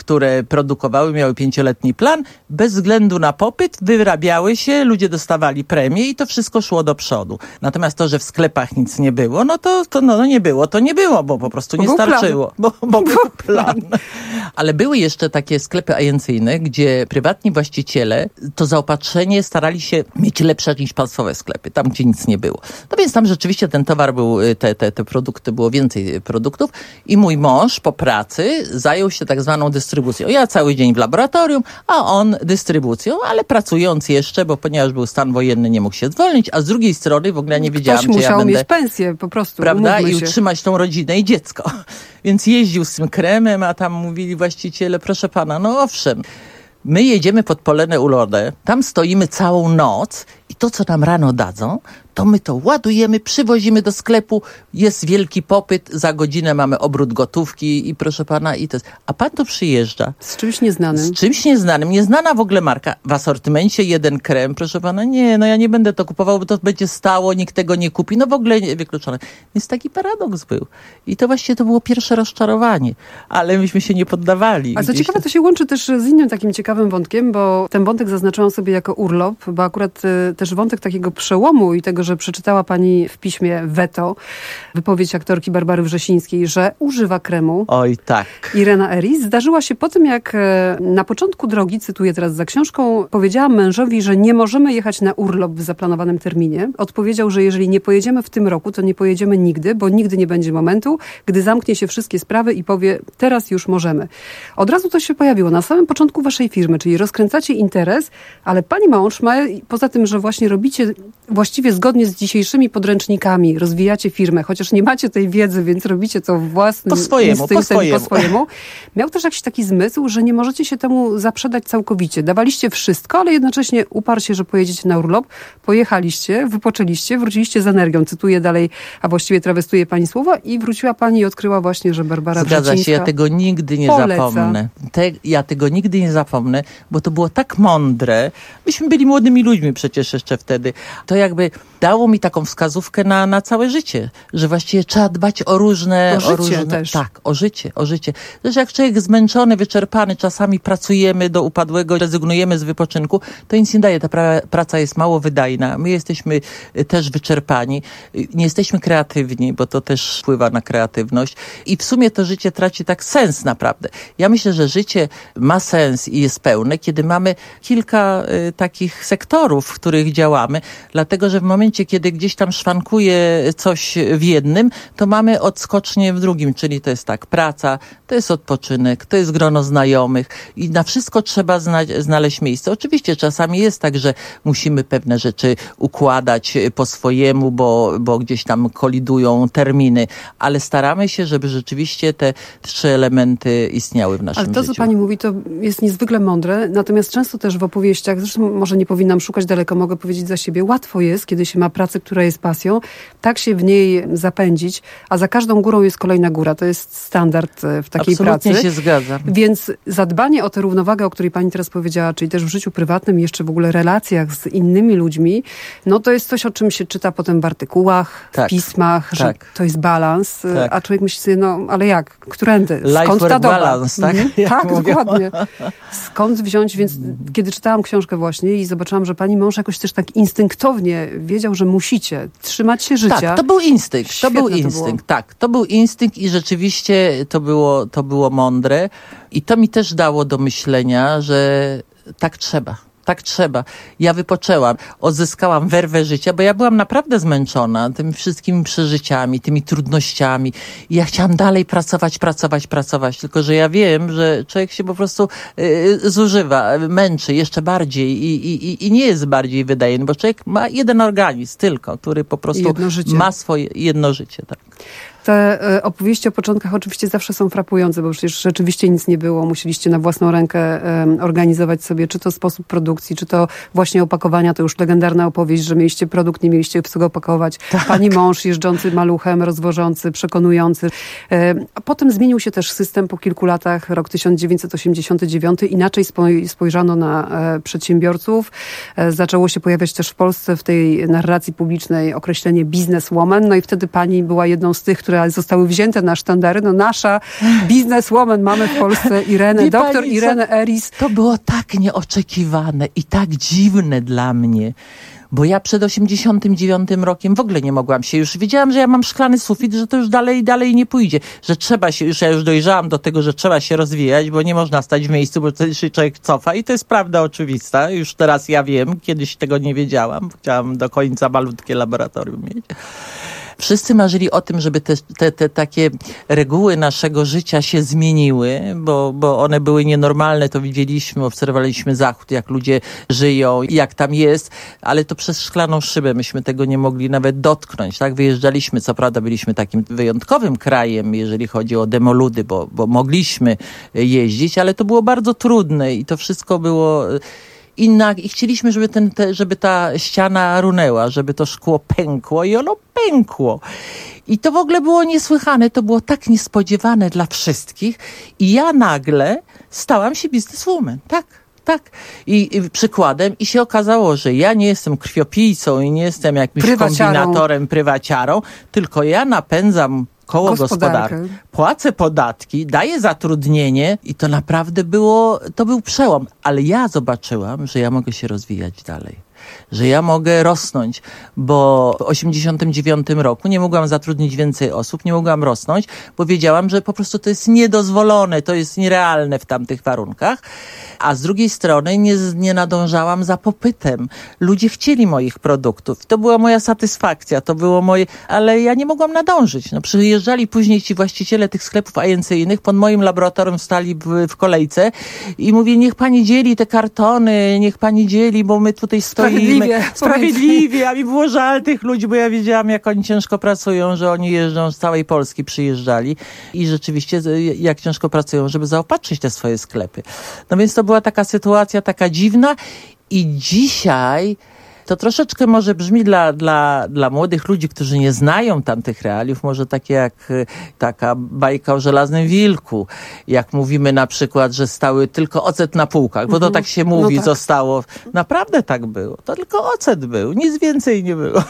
które produkowały, miały pięcioletni plan, bez względu na popyt wyrabiały się, ludzie dostawali premie i to wszystko szło do przodu. Natomiast to, że w sklepach nic nie było, no to, to no, nie było, to nie było, bo po prostu nie starczyło. Bo, bo był plan. Ale były jeszcze takie sklepy agencyjne, gdzie prywatni właściciele to zaopatrzenie starali się mieć lepsze niż państwowe sklepy, tam gdzie nic nie było. No więc tam rzeczywiście ten towar był, te, te, te produkty, było więcej produktów i mój mąż po pracy zajął się tak zwaną dystrybucją. Ja cały dzień w laboratorium, a on dystrybucją, ale pracując jeszcze, bo ponieważ był stan wojenny, nie mógł się zwolnić, a z drugiej strony w ogóle nie wiedziałam, Ktoś czy ja musiał będę... mieć pensję po prostu, prawda? I się. utrzymać tą rodzinę i dziecko. Więc jeździł z tym kremem, a tam mówili właściciele, proszę pana, no owszem, my jedziemy pod Polenę Ulodę, tam stoimy całą noc i to, co nam rano dadzą, to my to ładujemy, przywozimy do sklepu, jest wielki popyt, za godzinę mamy obrót gotówki i proszę pana, i to jest. A pan tu przyjeżdża. Z czymś nieznanym. Z czymś nieznanym. Nieznana w ogóle marka. W asortymencie jeden krem, proszę pana, nie, no ja nie będę to kupował, bo to będzie stało, nikt tego nie kupi. No w ogóle nie, wykluczone. Więc taki paradoks był. I to właściwie to było pierwsze rozczarowanie. Ale myśmy się nie poddawali. A co ciekawe, tam... to się łączy też z innym takim ciekawym wątkiem, bo ten wątek zaznaczyłam sobie jako urlop, bo akurat y, też wątek takiego przełomu i tego, że przeczytała pani w piśmie Weto wypowiedź aktorki Barbary Wrzesińskiej, że używa kremu. Oj, tak. Irena Eris zdarzyła się po tym, jak na początku drogi, cytuję teraz za książką, powiedziała mężowi, że nie możemy jechać na urlop w zaplanowanym terminie. Odpowiedział, że jeżeli nie pojedziemy w tym roku, to nie pojedziemy nigdy, bo nigdy nie będzie momentu, gdy zamknie się wszystkie sprawy i powie, teraz już możemy. Od razu to się pojawiło na samym początku waszej firmy, czyli rozkręcacie interes, ale pani mąż ma, poza tym, że właśnie robicie właściwie zgodnie z dzisiejszymi podręcznikami, rozwijacie firmę, chociaż nie macie tej wiedzy, więc robicie to własnym po swojemu, po swojemu. po swojemu. Miał też jakiś taki zmysł, że nie możecie się temu zaprzedać całkowicie. Dawaliście wszystko, ale jednocześnie uparcie, że pojedziecie na urlop. Pojechaliście, wypoczęliście, wróciliście z energią. Cytuję dalej, a właściwie trawestuję pani słowa i wróciła pani i odkryła właśnie, że Barbara Zgadza Wrzesińska się, ja tego nigdy nie poleca. zapomnę. Te, ja tego nigdy nie zapomnę, bo to było tak mądre. Myśmy byli młodymi ludźmi przecież jeszcze wtedy. To jakby dało mi taką wskazówkę na, na całe życie, że właściwie trzeba dbać o różne... O życie o różne, też. Tak, o życie, o życie. Zresztą jak człowiek zmęczony, wyczerpany, czasami pracujemy do upadłego, rezygnujemy z wypoczynku, to nic nie daje. Ta pra- praca jest mało wydajna. My jesteśmy też wyczerpani. Nie jesteśmy kreatywni, bo to też wpływa na kreatywność. I w sumie to życie traci tak sens naprawdę. Ja myślę, że życie ma sens i jest pełne, kiedy mamy kilka y, takich sektorów, w których działamy, dlatego, że w momencie, kiedy gdzieś tam szwankuje coś w jednym, to mamy odskocznie w drugim, czyli to jest tak, praca, to jest odpoczynek, to jest grono znajomych i na wszystko trzeba zna- znaleźć miejsce. Oczywiście czasami jest tak, że musimy pewne rzeczy układać po swojemu, bo, bo gdzieś tam kolidują terminy, ale staramy się, żeby rzeczywiście te trzy elementy istniały w naszym życiu. Ale to, życiu. co pani mówi, to jest niezwykle mądre, natomiast często też w opowieściach, zresztą może nie powinnam szukać daleko, mogę powiedzieć za siebie, łatwo jest, kiedy się ma pracę, która jest pasją, tak się w niej zapędzić, a za każdą górą jest kolejna góra. To jest standard w takiej Absolutnie pracy. Absolutnie się zgadzam. Więc zadbanie o tę równowagę, o której pani teraz powiedziała, czyli też w życiu prywatnym i jeszcze w ogóle relacjach z innymi ludźmi, no to jest coś, o czym się czyta potem w artykułach, tak. w pismach, tak. że to jest balans, tak. a człowiek myśli sobie, no ale jak? Którędy? Skąd Life ta doba? balance, tak? Mhm. Tak, dokładnie. Skąd wziąć? Więc kiedy czytałam książkę właśnie i zobaczyłam, że pani mąż jakoś też tak instynktownie wiedział, że musicie trzymać się życia. Tak, to był instynkt. Świetne to był to instynkt. Tak, to był instynkt i rzeczywiście to było, to było mądre. I to mi też dało do myślenia, że tak trzeba. Tak trzeba. Ja wypoczęłam, odzyskałam werwę życia, bo ja byłam naprawdę zmęczona tymi wszystkimi przeżyciami, tymi trudnościami. I ja chciałam dalej pracować, pracować, pracować. Tylko że ja wiem, że człowiek się po prostu y, zużywa, męczy jeszcze bardziej i, i, i nie jest bardziej wydajny, bo człowiek ma jeden organizm tylko, który po prostu ma swoje jedno życie. Tak. Te e, opowieści o początkach oczywiście zawsze są frapujące, bo przecież rzeczywiście nic nie było. Musieliście na własną rękę e, organizować sobie, czy to sposób produkcji, czy to właśnie opakowania. To już legendarna opowieść, że mieliście produkt, nie mieliście w co go opakować. Tak. Pani mąż jeżdżący maluchem, rozwożący, przekonujący. E, a potem zmienił się też system po kilku latach, rok tysiąc dziewięćset osiemdziesiąty dziewiąty. Inaczej spoj- spojrzano na e, przedsiębiorców. E, zaczęło się pojawiać też w Polsce w tej narracji publicznej określenie businesswoman. No i wtedy pani była jedną z tych, które zostały wzięte na sztandary. No nasza bizneswoman mamy w Polsce Irenę, Wie doktor pani, Irenę co? Eris. To było tak nieoczekiwane i tak dziwne dla mnie. Bo ja przed osiemdziesiątym dziewiątym rokiem w ogóle nie mogłam się już, wiedziałam, że ja mam szklany sufit, że to już dalej dalej nie pójdzie, że trzeba się, już ja już dojrzałam do tego, że trzeba się rozwijać, bo nie można stać w miejscu, bo wtedy się człowiek cofa i to jest prawda oczywista, już teraz ja wiem, kiedyś tego nie wiedziałam, chciałam do końca malutkie laboratorium mieć. Wszyscy marzyli o tym, żeby te, te, te takie reguły naszego życia się zmieniły, bo, bo one były nienormalne, to widzieliśmy, obserwowaliśmy Zachód, jak ludzie żyją, jak tam jest, ale to przez szklaną szybę myśmy tego nie mogli nawet dotknąć, tak? Wyjeżdżaliśmy, co prawda byliśmy takim wyjątkowym krajem, jeżeli chodzi o demoludy, bo, bo mogliśmy jeździć, ale to było bardzo trudne i to wszystko było inna i chcieliśmy, żeby, ten, te, żeby ta ściana runęła, żeby to szkło pękło i ono pękło. I to w ogóle było niesłychane, to było tak niespodziewane dla wszystkich i ja nagle stałam się bizneswoman, tak? Tak. I, I przykładem i się okazało, że ja nie jestem krwiopijcą i nie jestem jakimś Prywaciarą. kombinatorem, prywaciarą, tylko ja napędzam koło gospodarki, płacę podatki, daję zatrudnienie i to naprawdę było, to był przełom. Ale ja zobaczyłam, że ja mogę się rozwijać dalej. Że ja mogę rosnąć, bo w osiemdziesiątym dziewiątym roku nie mogłam zatrudnić więcej osób, nie mogłam rosnąć, bo wiedziałam, że po prostu to jest niedozwolone, to jest nierealne w tamtych warunkach. A z drugiej strony nie, nie nadążałam za popytem. Ludzie chcieli moich produktów. To była moja satysfakcja, to było moje, ale ja nie mogłam nadążyć. No, przyjeżdżali później ci właściciele tych sklepów agencyjnych, pod moim laboratorium stali w, w kolejce i mówię, niech pani dzieli te kartony, niech pani dzieli, bo my tutaj stoimy. Sprawiedliwie. Sprawiedliwie. A mi było żal tych ludzi, bo ja wiedziałam, jak oni ciężko pracują, że oni jeżdżą z całej Polski, przyjeżdżali i rzeczywiście jak ciężko pracują, żeby zaopatrzyć te swoje sklepy. No więc to była taka sytuacja, taka dziwna i dzisiaj to troszeczkę może brzmi dla, dla, dla młodych ludzi, którzy nie znają tamtych realiów, może takie jak taka bajka o żelaznym wilku. Jak mówimy na przykład, że stały tylko ocet na półkach, bo to tak się mówi, no tak. Zostało. Naprawdę tak było. To tylko ocet był, nic więcej nie było.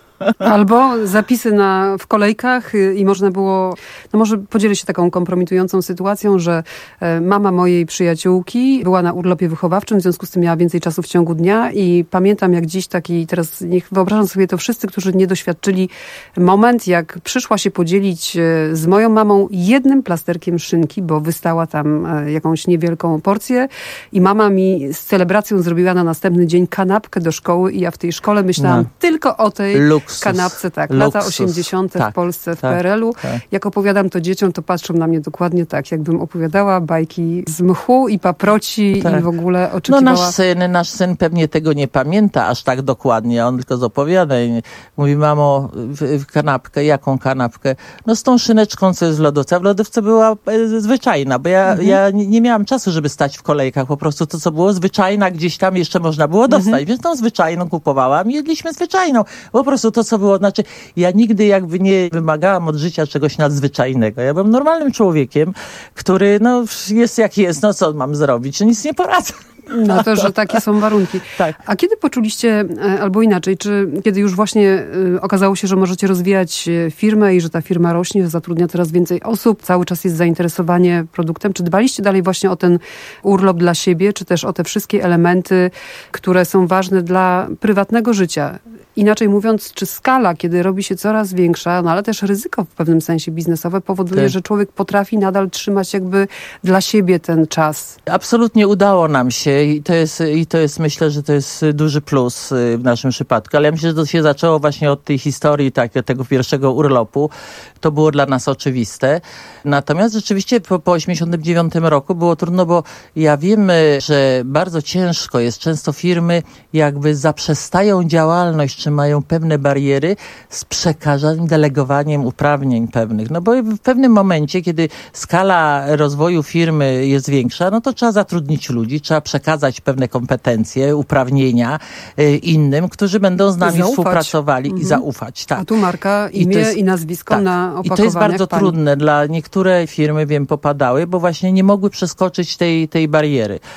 Albo zapisy na, w kolejkach i można było, no może podzielę się taką kompromitującą sytuacją, że mama mojej przyjaciółki była na urlopie wychowawczym, w związku z tym miała więcej czasu w ciągu dnia i pamiętam jak dziś taki, teraz niech wyobrażam sobie to wszyscy, którzy nie doświadczyli, moment jak przyszła się podzielić z moją mamą jednym plasterkiem szynki, bo wystała tam jakąś niewielką porcję i mama mi z celebracją zrobiła na następny dzień kanapkę do szkoły i ja w tej szkole myślałam no. tylko o tej Luksus. kanapce, tak, Luksus. lata osiemdziesiąte tak, w Polsce, w tak, P R L u. Tak. Jak opowiadam to dzieciom, to patrzą na mnie dokładnie tak, jakbym opowiadała bajki z mchu i paproci tak. i w ogóle oczekiwała... No nasz syn, nasz syn pewnie tego nie pamięta aż tak dokładnie, on tylko z opowiadań. Mówi, mamo, w, w kanapkę, jaką kanapkę? No z tą szyneczką, co jest w lodówce. W lodówce była e, zwyczajna, bo ja, mhm. ja nie, nie miałam czasu, żeby stać w kolejkach, po prostu to, co było zwyczajna, gdzieś tam jeszcze można było dostać, mhm. więc tą zwyczajną kupowałam i jedliśmy zwyczajną. Po prostu to, co było, znaczy ja nigdy jakby nie wymagałam od życia czegoś nadzwyczajnego. Ja byłem normalnym człowiekiem, który no jest jak jest, no co mam zrobić? Nic nie poradzę. No to, że takie są warunki. Tak. A kiedy poczuliście, albo inaczej, czy kiedy już właśnie okazało się, że możecie rozwijać firmę i że ta firma rośnie, że zatrudnia coraz więcej osób, cały czas jest zainteresowanie produktem, czy dbaliście dalej właśnie o ten urlop dla siebie, czy też o te wszystkie elementy, które są ważne dla prywatnego życia? Inaczej mówiąc, czy skala, kiedy robi się coraz większa, no ale też ryzyko w pewnym sensie biznesowe powoduje, tak. że człowiek potrafi nadal trzymać jakby dla siebie ten czas? Absolutnie udało nam się i to jest, i to jest myślę, że to jest duży plus w naszym przypadku, ale ja myślę, że to się zaczęło właśnie od tej historii tak, tego pierwszego urlopu. To było dla nas oczywiste. Natomiast rzeczywiście po, po osiemdziesiątym dziewiątym roku było trudno, bo ja wiem, że bardzo ciężko jest. Często firmy jakby zaprzestają działalność, czy mają pewne bariery z przekazaniem, delegowaniem uprawnień pewnych. No bo w pewnym momencie, kiedy skala rozwoju firmy jest większa, no to trzeba zatrudnić ludzi, trzeba przekazać pewne kompetencje, uprawnienia y, innym, którzy będą z nami zaufać. współpracowali mhm. i zaufać. Tak. A tu marka, imię i, jest, i nazwisko tak. na opakowaniach. I to jest bardzo pani. trudne. Dla niektóre firmy, wiem, popadały, bo właśnie nie mogły przeskoczyć tej, tej bariery.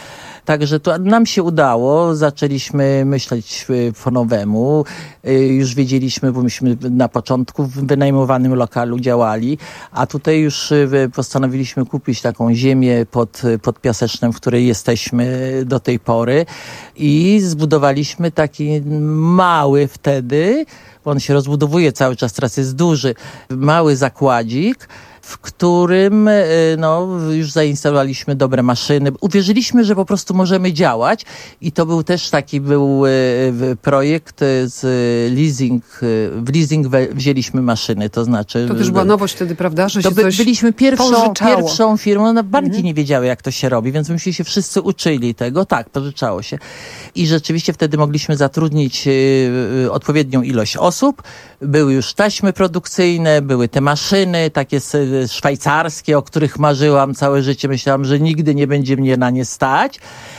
Także to nam się udało, zaczęliśmy myśleć po nowemu. Już wiedzieliśmy, bo myśmy na początku w wynajmowanym lokalu działali, a tutaj już postanowiliśmy kupić taką ziemię pod, pod Piasecznem, w której jesteśmy do tej pory i zbudowaliśmy taki mały wtedy, bo on się rozbudowuje cały czas, teraz jest duży, mały zakładzik, w którym no, już zainstalowaliśmy dobre maszyny. Uwierzyliśmy, że po prostu możemy działać i to był też taki był projekt z leasing. W leasing wzięliśmy maszyny, to znaczy... To też była nowość wtedy, prawda? Że to się by, coś byliśmy pierwszą, pierwszą firmą, no banki mhm. nie wiedziały, jak to się robi, więc myśmy się wszyscy uczyli tego. Tak, pożyczało się. I rzeczywiście wtedy mogliśmy zatrudnić y, odpowiednią ilość osób. Były już taśmy produkcyjne, były te maszyny, takie szwajcarskie, o których marzyłam całe życie. Myślałam, że nigdy nie będzie mnie na nie stać.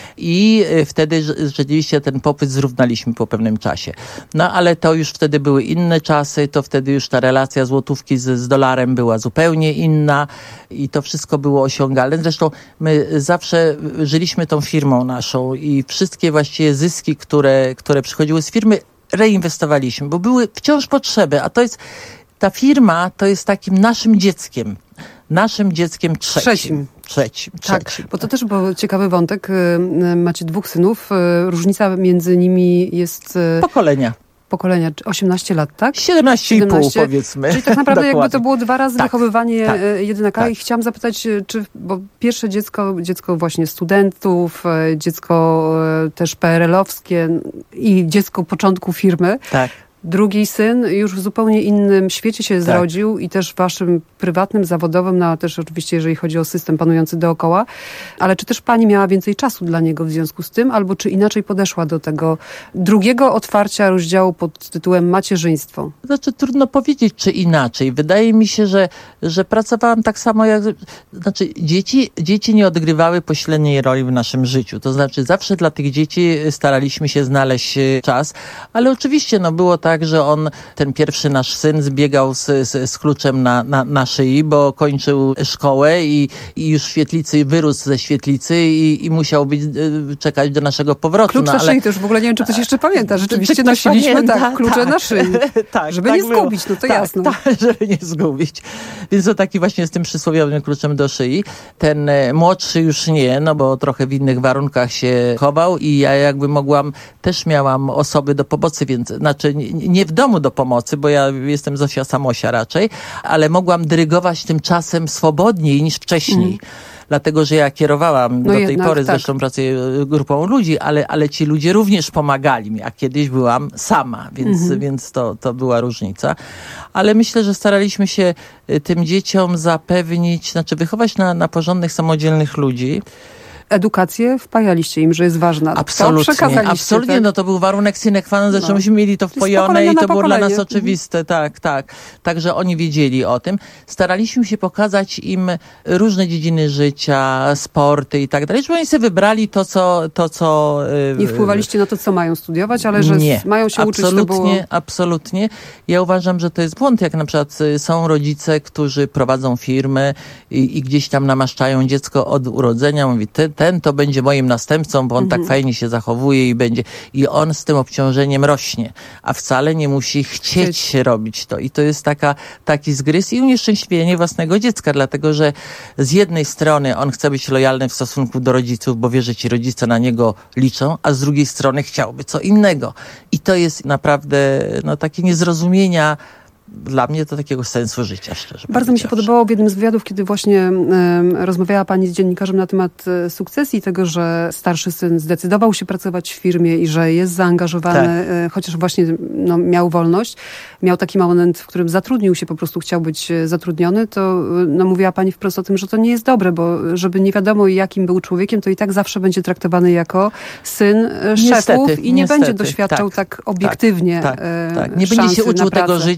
I wtedy rzeczywiście ten popyt zrównaliśmy po pewnym czasie. No ale to już wtedy były inne czasy, to wtedy już ta relacja złotówki z, z dolarem była zupełnie inna i to wszystko było osiągalne. Zresztą my zawsze żyliśmy tą firmą naszą i wszystkie właściwie zyski, które, które przychodziły z firmy, reinwestowaliśmy, bo były wciąż potrzeby, a to jest ta firma to jest takim naszym dzieckiem. Naszym dzieckiem trzecim. Trzecim. Trzecim, tak, trzecim. Bo to też był ciekawy wątek. Macie dwóch synów. Różnica między nimi jest... Pokolenia. Pokolenia, osiemnaście lat, tak? siedemnaście i pół powiedzmy. Czyli tak naprawdę Dokładnie. jakby to było dwa razy tak, wychowywanie tak, jedynaka. tak. I chciałam zapytać, czy, bo pierwsze dziecko, dziecko właśnie studentów, dziecko też P R L-owskie i dziecko początku firmy. Tak. Drugi syn już w zupełnie innym świecie się tak. zrodził i też waszym prywatnym, zawodowym, no a też oczywiście jeżeli chodzi o system panujący dookoła. Ale czy też pani miała więcej czasu dla niego w związku z tym, albo czy inaczej podeszła do tego drugiego otwarcia rozdziału pod tytułem macierzyństwo? Znaczy trudno powiedzieć, czy inaczej. Wydaje mi się, że, że pracowałam tak samo jak... Znaczy dzieci, dzieci nie odgrywały pośredniej roli w naszym życiu. To znaczy zawsze dla tych dzieci staraliśmy się znaleźć czas, ale oczywiście no było tak, że on, ten pierwszy nasz syn zbiegał z, z, z kluczem na, na, na szyi, bo kończył szkołę i, i już w świetlicy wyrósł ze świetlicy i, i musiał być, czekać do naszego powrotu. Klucz no, na ale... szyi to już w ogóle nie wiem, czy ktoś jeszcze pamięta. Rzeczywiście ktoś nosiliśmy pamięta? tak, klucze tak. na szyi. tak, żeby tak nie było. zgubić, no to tak, jasne. Tak, żeby nie zgubić. Więc to taki właśnie z tym przysłowiowym kluczem do szyi. Ten młodszy już nie, no bo trochę w innych warunkach się chował i ja jakby mogłam, też miałam osoby do pomocy, więc znaczy nie, nie w domu do pomocy, bo ja jestem Zosia Samosia raczej, ale mogłam dyrygować tym czasem swobodniej niż wcześniej. Mm. Dlatego, że ja kierowałam no do jednak, tej pory, tak. zresztą pracuję grupą ludzi, ale, ale ci ludzie również pomagali mi, a kiedyś byłam sama, więc, mm-hmm. więc to, to była różnica. Ale myślę, że staraliśmy się tym dzieciom zapewnić, znaczy wychować na, na porządnych, samodzielnych ludzi. Edukację wpajaliście im, że jest ważna. Absolutnie, absolutnie, tak? no to był warunek sine qua non, zresztą no. myśmy mieli to wpojone i to było pokolenie. dla nas oczywiste, mhm. tak, tak. Także oni wiedzieli o tym. Staraliśmy się pokazać im różne dziedziny życia, sporty i tak dalej, żeby oni sobie wybrali to, co... To, co nie wpływaliście na to, co mają studiować, ale że nie, mają się uczyć, absolutnie, to było... absolutnie. Ja uważam, że to jest błąd, jak na przykład są rodzice, którzy prowadzą firmę i, i gdzieś tam namaszczają dziecko od urodzenia, mówi, ten, ten to będzie moim następcą, bo on mhm. tak fajnie się zachowuje i będzie. I on z tym obciążeniem rośnie, a wcale nie musi chcieć się robić to. I to jest taka, taki zgryz i unieszczęśliwienie własnego dziecka, dlatego że z jednej strony on chce być lojalny w stosunku do rodziców, bo wie, że ci rodzice na niego liczą, a z drugiej strony chciałby co innego. I to jest naprawdę no, takie niezrozumienia. Dla mnie to takiego sensu życia, szczerze Bardzo mi się podobało w jednym z wywiadów, kiedy właśnie um, rozmawiała pani z dziennikarzem na temat e, sukcesji, tego, że starszy syn zdecydował się pracować w firmie i że jest zaangażowany, tak. e, chociaż właśnie no, miał wolność. Miał taki moment, w którym zatrudnił się, po prostu chciał być zatrudniony, to no, mówiła pani wprost o tym, że to nie jest dobre, bo żeby nie wiadomo jakim był człowiekiem, to i tak zawsze będzie traktowany jako syn niestety, szefów i nie niestety, będzie doświadczał tak, tak obiektywnie tak, e, tak. Nie będzie się uczył tego życia mhm. i tak.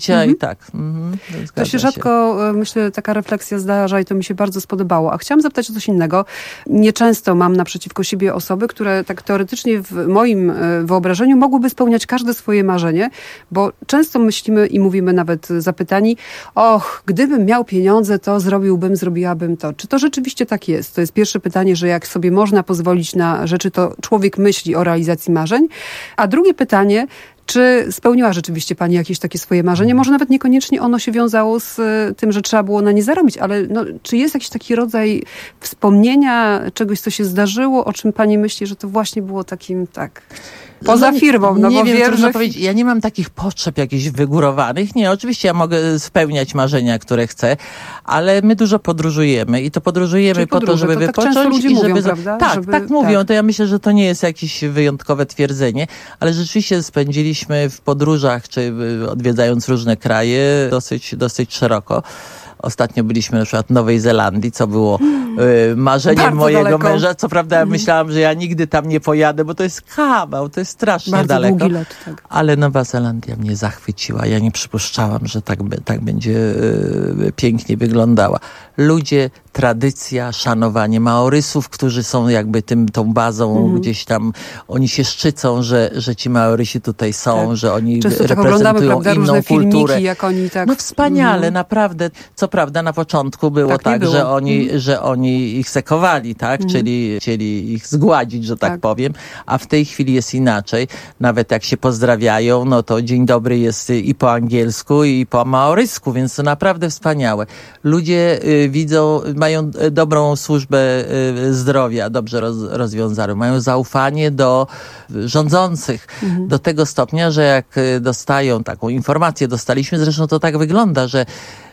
tak. Mhm, to się rzadko, się. myślę, taka refleksja zdarza i to mi się bardzo spodobało. A chciałam zapytać o coś innego. Nieczęsto mam naprzeciwko siebie osoby, które tak teoretycznie w moim wyobrażeniu mogłyby spełniać każde swoje marzenie, bo często myślimy i mówimy nawet zapytani, och, gdybym miał pieniądze, to zrobiłbym, zrobiłabym to. Czy to rzeczywiście tak jest? To jest pierwsze pytanie, że jak sobie można pozwolić na rzeczy, to człowiek myśli o realizacji marzeń. A drugie pytanie, czy spełniła rzeczywiście pani jakieś takie swoje marzenie? Może nawet niekoniecznie ono się wiązało z tym, że trzeba było na nie zarobić, ale no, czy jest jakiś taki rodzaj wspomnienia czegoś, co się zdarzyło, o czym pani myśli, że to właśnie było takim, tak, poza no, firmą? No nie bo wiem, wiem, że... powiedzieć. Ja nie mam takich potrzeb jakichś wygórowanych. Nie, oczywiście ja mogę spełniać marzenia, które chcę, ale my dużo podróżujemy i to podróżujemy Czyli po podróże, to, żeby to tak wypocząć ludzie i mówią, żeby... prawda? Tak, żeby... tak mówią. Tak. To ja myślę, że to nie jest jakieś wyjątkowe twierdzenie, ale rzeczywiście spędziliśmy w podróżach, czy odwiedzając różne kraje dosyć, dosyć szeroko. Ostatnio byliśmy na przykład w Nowej Zelandii, co było y, marzeniem Bardzo mojego daleko. męża. Co prawda ja myślałam, że ja nigdy tam nie pojadę, bo to jest kawał, to jest strasznie Bardzo daleko. długi lot, tak. Ale Nowa Zelandia mnie zachwyciła. Ja nie przypuszczałam, że tak, tak będzie y, pięknie wyglądała. Ludzie, tradycja, szanowanie Maorysów, którzy są jakby tym, tą bazą mm. gdzieś tam. Oni się szczycą, że, że ci Maorysi tutaj są, tak. że oni Często tak reprezentują prawda, inną różne kulturę. Filmiki, jak oni tak... No wspaniale, mm. naprawdę. Co prawda na początku było tak, tak było. Że, oni, mm. że oni ich sekowali, tak? Mm. Czyli chcieli ich zgładzić, że tak, tak powiem. A w tej chwili jest inaczej. Nawet jak się pozdrawiają, no to dzień dobry jest i po angielsku, i po maorysku, więc to naprawdę wspaniałe. Ludzie y, widzą, mają dobrą służbę y, zdrowia, dobrze roz, rozwiązaną. Mają zaufanie do rządzących. Mm. Do tego stopnia, że jak dostają taką informację, dostaliśmy, zresztą to tak wygląda, że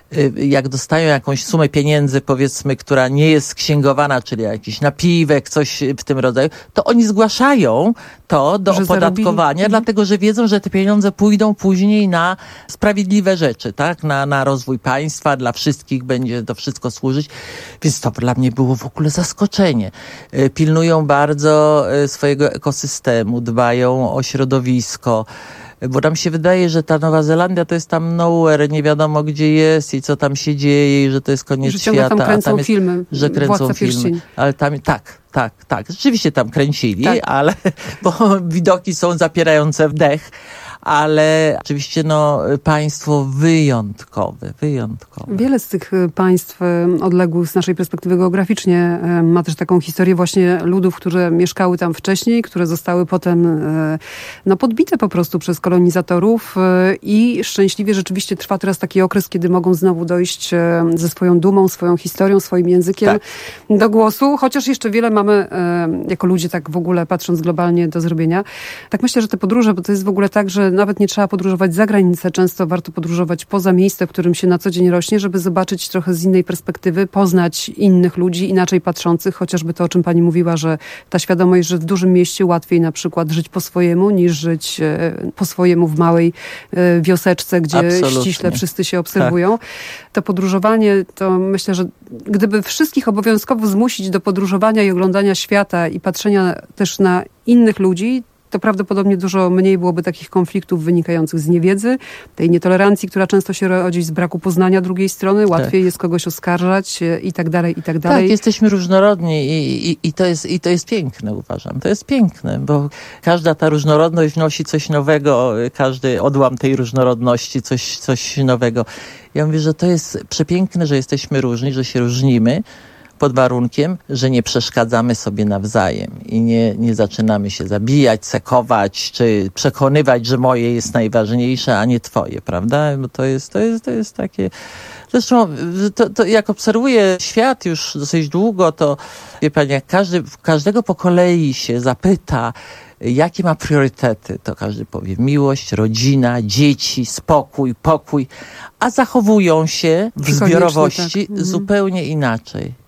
jak dostają jakąś sumę pieniędzy, powiedzmy, która nie jest księgowana, czyli jakiś napiwek, coś w tym rodzaju, to oni zgłaszają to do że opodatkowania, zarobili. dlatego że wiedzą, że te pieniądze pójdą później na sprawiedliwe rzeczy, tak? Na, na rozwój państwa, dla wszystkich będzie to wszystko służyć. Więc to dla mnie było w ogóle zaskoczenie. Pilnują bardzo swojego ekosystemu, dbają o środowisko. Bo nam się wydaje, że ta Nowa Zelandia to jest tam nowhere, nie wiadomo gdzie jest i co tam się dzieje i że to jest koniec że świata. Tam kręcą a tam jest, filmy, że kręcą Władca filmy. Pierścieni. Ale tam, tak, tak, tak. Rzeczywiście tam kręcili, tak. ale bo widoki są zapierające wdech. Ale oczywiście no, państwo wyjątkowe, wyjątkowe. Wiele z tych państw odległych z naszej perspektywy geograficznie ma też taką historię właśnie ludów, które mieszkały tam wcześniej, które zostały potem no, podbite po prostu przez kolonizatorów i szczęśliwie rzeczywiście trwa teraz taki okres, kiedy mogą znowu dojść ze swoją dumą, swoją historią, swoim językiem tak. do głosu, chociaż jeszcze wiele mamy jako ludzie tak w ogóle patrząc globalnie do zrobienia. Tak myślę, że te podróże, bo to jest w ogóle tak, że nawet nie trzeba podróżować za granicę, często warto podróżować poza miejsce, w którym się na co dzień rośnie, żeby zobaczyć trochę z innej perspektywy, poznać innych ludzi, inaczej patrzących, chociażby to, o czym pani mówiła, że ta świadomość, że w dużym mieście łatwiej na przykład żyć po swojemu, niż żyć po swojemu w małej wioseczce, gdzie Absolutnie. ściśle wszyscy się obserwują. Tak. To podróżowanie, to myślę, że gdyby wszystkich obowiązkowo zmusić do podróżowania i oglądania świata i patrzenia też na innych ludzi, to prawdopodobnie dużo mniej byłoby takich konfliktów wynikających z niewiedzy, tej nietolerancji, która często się rodzi z braku poznania drugiej strony. Łatwiej tak. jest kogoś oskarżać i tak dalej, i tak dalej. Tak, jesteśmy różnorodni i, i, i, to jest, i to jest piękne, uważam. To jest piękne, bo każda ta różnorodność wnosi coś nowego, każdy odłam tej różnorodności, coś, coś nowego. Ja mówię, że to jest przepiękne, że jesteśmy różni, że się różnimy, pod warunkiem, że nie przeszkadzamy sobie nawzajem i nie, nie zaczynamy się zabijać, sekować, czy przekonywać, że moje jest najważniejsze, a nie twoje, prawda? Bo to jest, to jest, to jest takie... Zresztą, to, to jak obserwuję świat już dosyć długo, to wie pani, jak każdy, każdego po kolei się zapyta, jakie ma priorytety, to każdy powie miłość, rodzina, dzieci, spokój, pokój, a zachowują się w zbiorowości tak. zupełnie inaczej.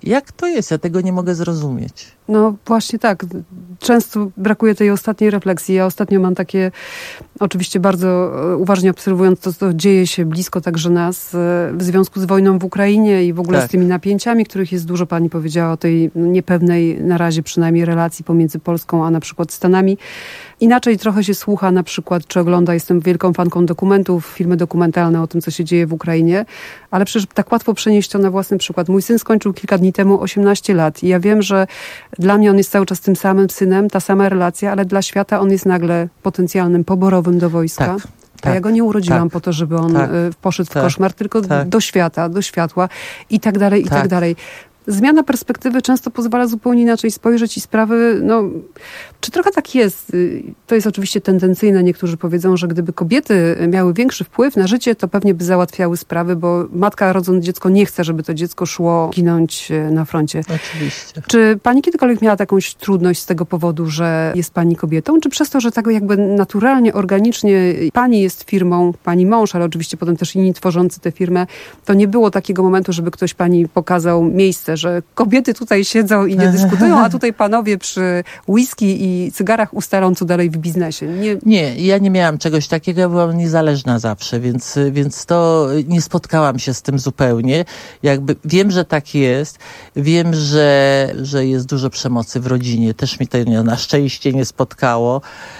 Jak to jest? Ja tego nie mogę zrozumieć. No właśnie tak. Często brakuje tej ostatniej refleksji. Ja ostatnio mam takie, oczywiście bardzo uważnie obserwując to, co dzieje się blisko także nas w związku z wojną w Ukrainie i w ogóle tak. z tymi napięciami, których jest dużo. Pani powiedziała o tej niepewnej na razie przynajmniej relacji pomiędzy Polską a na przykład Stanami. Inaczej trochę się słucha na przykład, czy ogląda, jestem wielką fanką dokumentów, filmy dokumentalne o tym, co się dzieje w Ukrainie, ale przecież tak łatwo przenieść to na własny przykład. Mój syn skończył kilka dni temu osiemnaście lat i ja wiem, że dla mnie on jest cały czas tym samym synem, ta sama relacja, ale dla świata on jest nagle potencjalnym poborowym do wojska. Tak. A tak, ja go nie urodziłam tak, po to, żeby on tak, poszedł tak, w koszmar, tylko tak. do świata, do światła i tak dalej, i tak, tak dalej. Zmiana perspektywy często pozwala zupełnie inaczej spojrzeć i sprawy, no, czy trochę tak jest? To jest oczywiście tendencyjne. Niektórzy powiedzą, że gdyby kobiety miały większy wpływ na życie, to pewnie by załatwiały sprawy, bo matka rodząc dziecko nie chce, żeby to dziecko szło ginąć na froncie. Oczywiście. Czy pani kiedykolwiek miała jakąś trudność z tego powodu, że jest pani kobietą? Czy przez to, że tak jakby naturalnie, organicznie pani jest firmą, pani mąż, ale oczywiście potem też inni tworzący tę firmę, to nie było takiego momentu, żeby ktoś pani pokazał miejsce, że kobiety tutaj siedzą i nie dyskutują, a tutaj panowie przy whisky i cygarach ustalą, co dalej w biznesie. Nie, nie ja nie miałam czegoś takiego, ja byłam niezależna zawsze, więc, więc to nie spotkałam się z tym zupełnie. Jakby wiem, że tak jest. Wiem, że, że jest dużo przemocy w rodzinie. Też mi to na szczęście nie spotkało.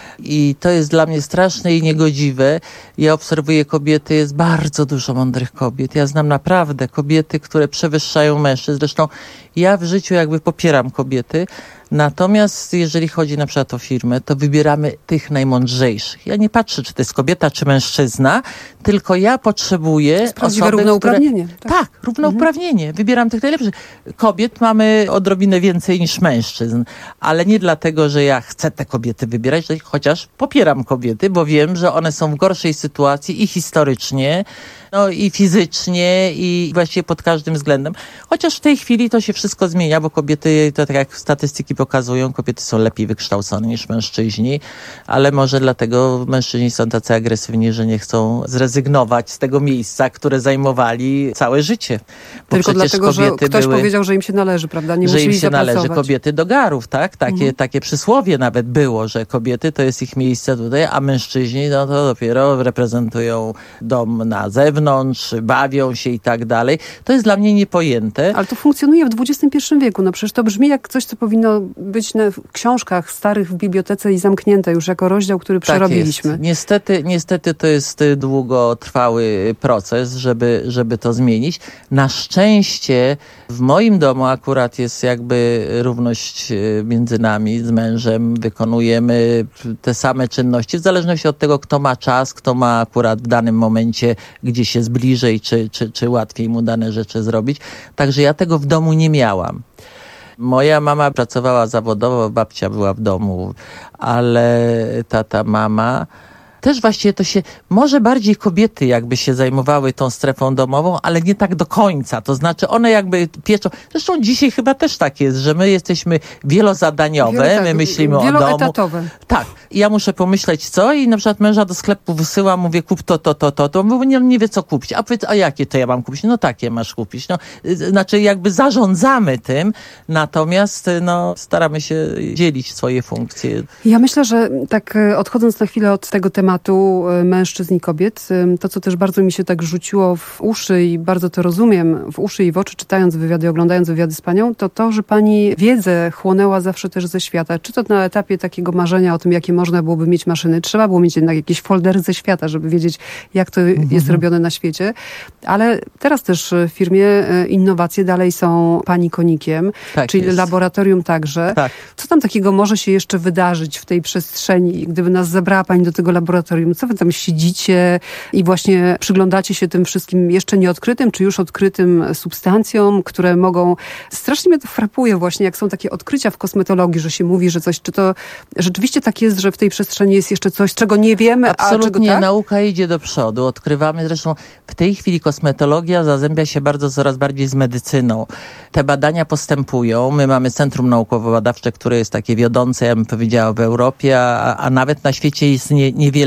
I to jest dla mnie straszne i niegodziwe. Ja obserwuję kobiety, jest bardzo dużo mądrych kobiet. Ja znam naprawdę kobiety, które przewyższają mężczyzn. Zresztą ja w życiu jakby popieram kobiety. Natomiast jeżeli chodzi na przykład o firmę, to wybieramy tych najmądrzejszych. Ja nie patrzę, czy to jest kobieta, czy mężczyzna, tylko ja potrzebuję osoby, równouprawnienie. Które... Tak, tak równouprawnienie. Mhm. Wybieram tych najlepszych. Kobiet mamy odrobinę więcej niż mężczyzn, ale nie dlatego, że ja chcę te kobiety wybierać, chociaż popieram kobiety, bo wiem, że one są w gorszej sytuacji i historycznie, no i fizycznie, i właściwie pod każdym względem. Chociaż w tej chwili to się wszystko zmienia, bo kobiety, to tak jak statystyki pokazują, kobiety są lepiej wykształcone niż mężczyźni, ale może dlatego mężczyźni są tacy agresywni, że nie chcą zrezygnować z tego miejsca, które zajmowali całe życie. Bo tylko dlatego, że ktoś były, powiedział, że im się należy, prawda? Nie że im się zapracować. należy, kobiety do garów, tak? Takie, mhm. takie przysłowie nawet było, że kobiety to jest ich miejsce tutaj, a mężczyźni no to dopiero reprezentują dom na zewnątrz, bawią się i tak dalej. To jest dla mnie niepojęte. Ale to funkcjonuje w dwudziestym pierwszym wieku. No przecież to brzmi jak coś, co powinno być na, w książkach starych w bibliotece i zamknięte już jako rozdział, który tak przerobiliśmy. Jest. Niestety, niestety to jest długotrwały proces, żeby, żeby to zmienić. Na szczęście w moim domu akurat jest jakby równość między nami z mężem. Wykonujemy te same czynności w zależności od tego, kto ma czas, kto ma akurat w danym momencie gdzieś jest bliżej, czy, czy, czy łatwiej mu dane rzeczy zrobić. Także ja tego w domu nie miałam. Moja mama pracowała zawodowo, babcia była w domu, ale tata, mama... Też właściwie to się, może bardziej kobiety jakby się zajmowały tą strefą domową, ale nie tak do końca. To znaczy one jakby pieczą. Zresztą dzisiaj chyba też tak jest, że my jesteśmy wielozadaniowe, Wiele, my tak, myślimy o domu. Wieloetatowe. Tak. I ja muszę pomyśleć co i na przykład męża do sklepu wysyłam, mówię kup to, to, to, to, to. Bo nie, nie wie co kupić. A powiedz, a jakie to ja mam kupić? No takie masz kupić. No, znaczy jakby zarządzamy tym, natomiast no staramy się dzielić swoje funkcje. Ja myślę, że tak odchodząc na chwilę od tego tematu, mężczyzn i kobiet. To, co też bardzo mi się tak rzuciło w uszy i bardzo to rozumiem, w uszy i w oczy, czytając wywiady, oglądając wywiady z panią, to to, że pani wiedzę chłonęła zawsze też ze świata. Czy to na etapie takiego marzenia o tym, jakie można byłoby mieć maszyny. Trzeba było mieć jednak jakieś foldery ze świata, żeby wiedzieć, jak to mhm. jest robione na świecie. Ale teraz też w firmie innowacje dalej są pani konikiem, tak czyli jest. laboratorium także. Tak. Co tam takiego może się jeszcze wydarzyć w tej przestrzeni, gdyby nas zabrała pani do tego laboratorium? Co wy tam siedzicie i właśnie przyglądacie się tym wszystkim jeszcze nieodkrytym, czy już odkrytym substancjom, które mogą... Strasznie mnie to frapuje właśnie, jak są takie odkrycia w kosmetologii, że się mówi, że coś... Czy to rzeczywiście tak jest, że w tej przestrzeni jest jeszcze coś, czego nie wiemy, absolutnie, a czego tak? Nauka idzie do przodu. Odkrywamy, zresztą w tej chwili kosmetologia zazębia się bardzo coraz bardziej z medycyną. Te badania postępują. My mamy Centrum Naukowo-Badawcze, które jest takie wiodące, ja bym powiedziała, w Europie, a, a nawet na świecie jest nie, niewiele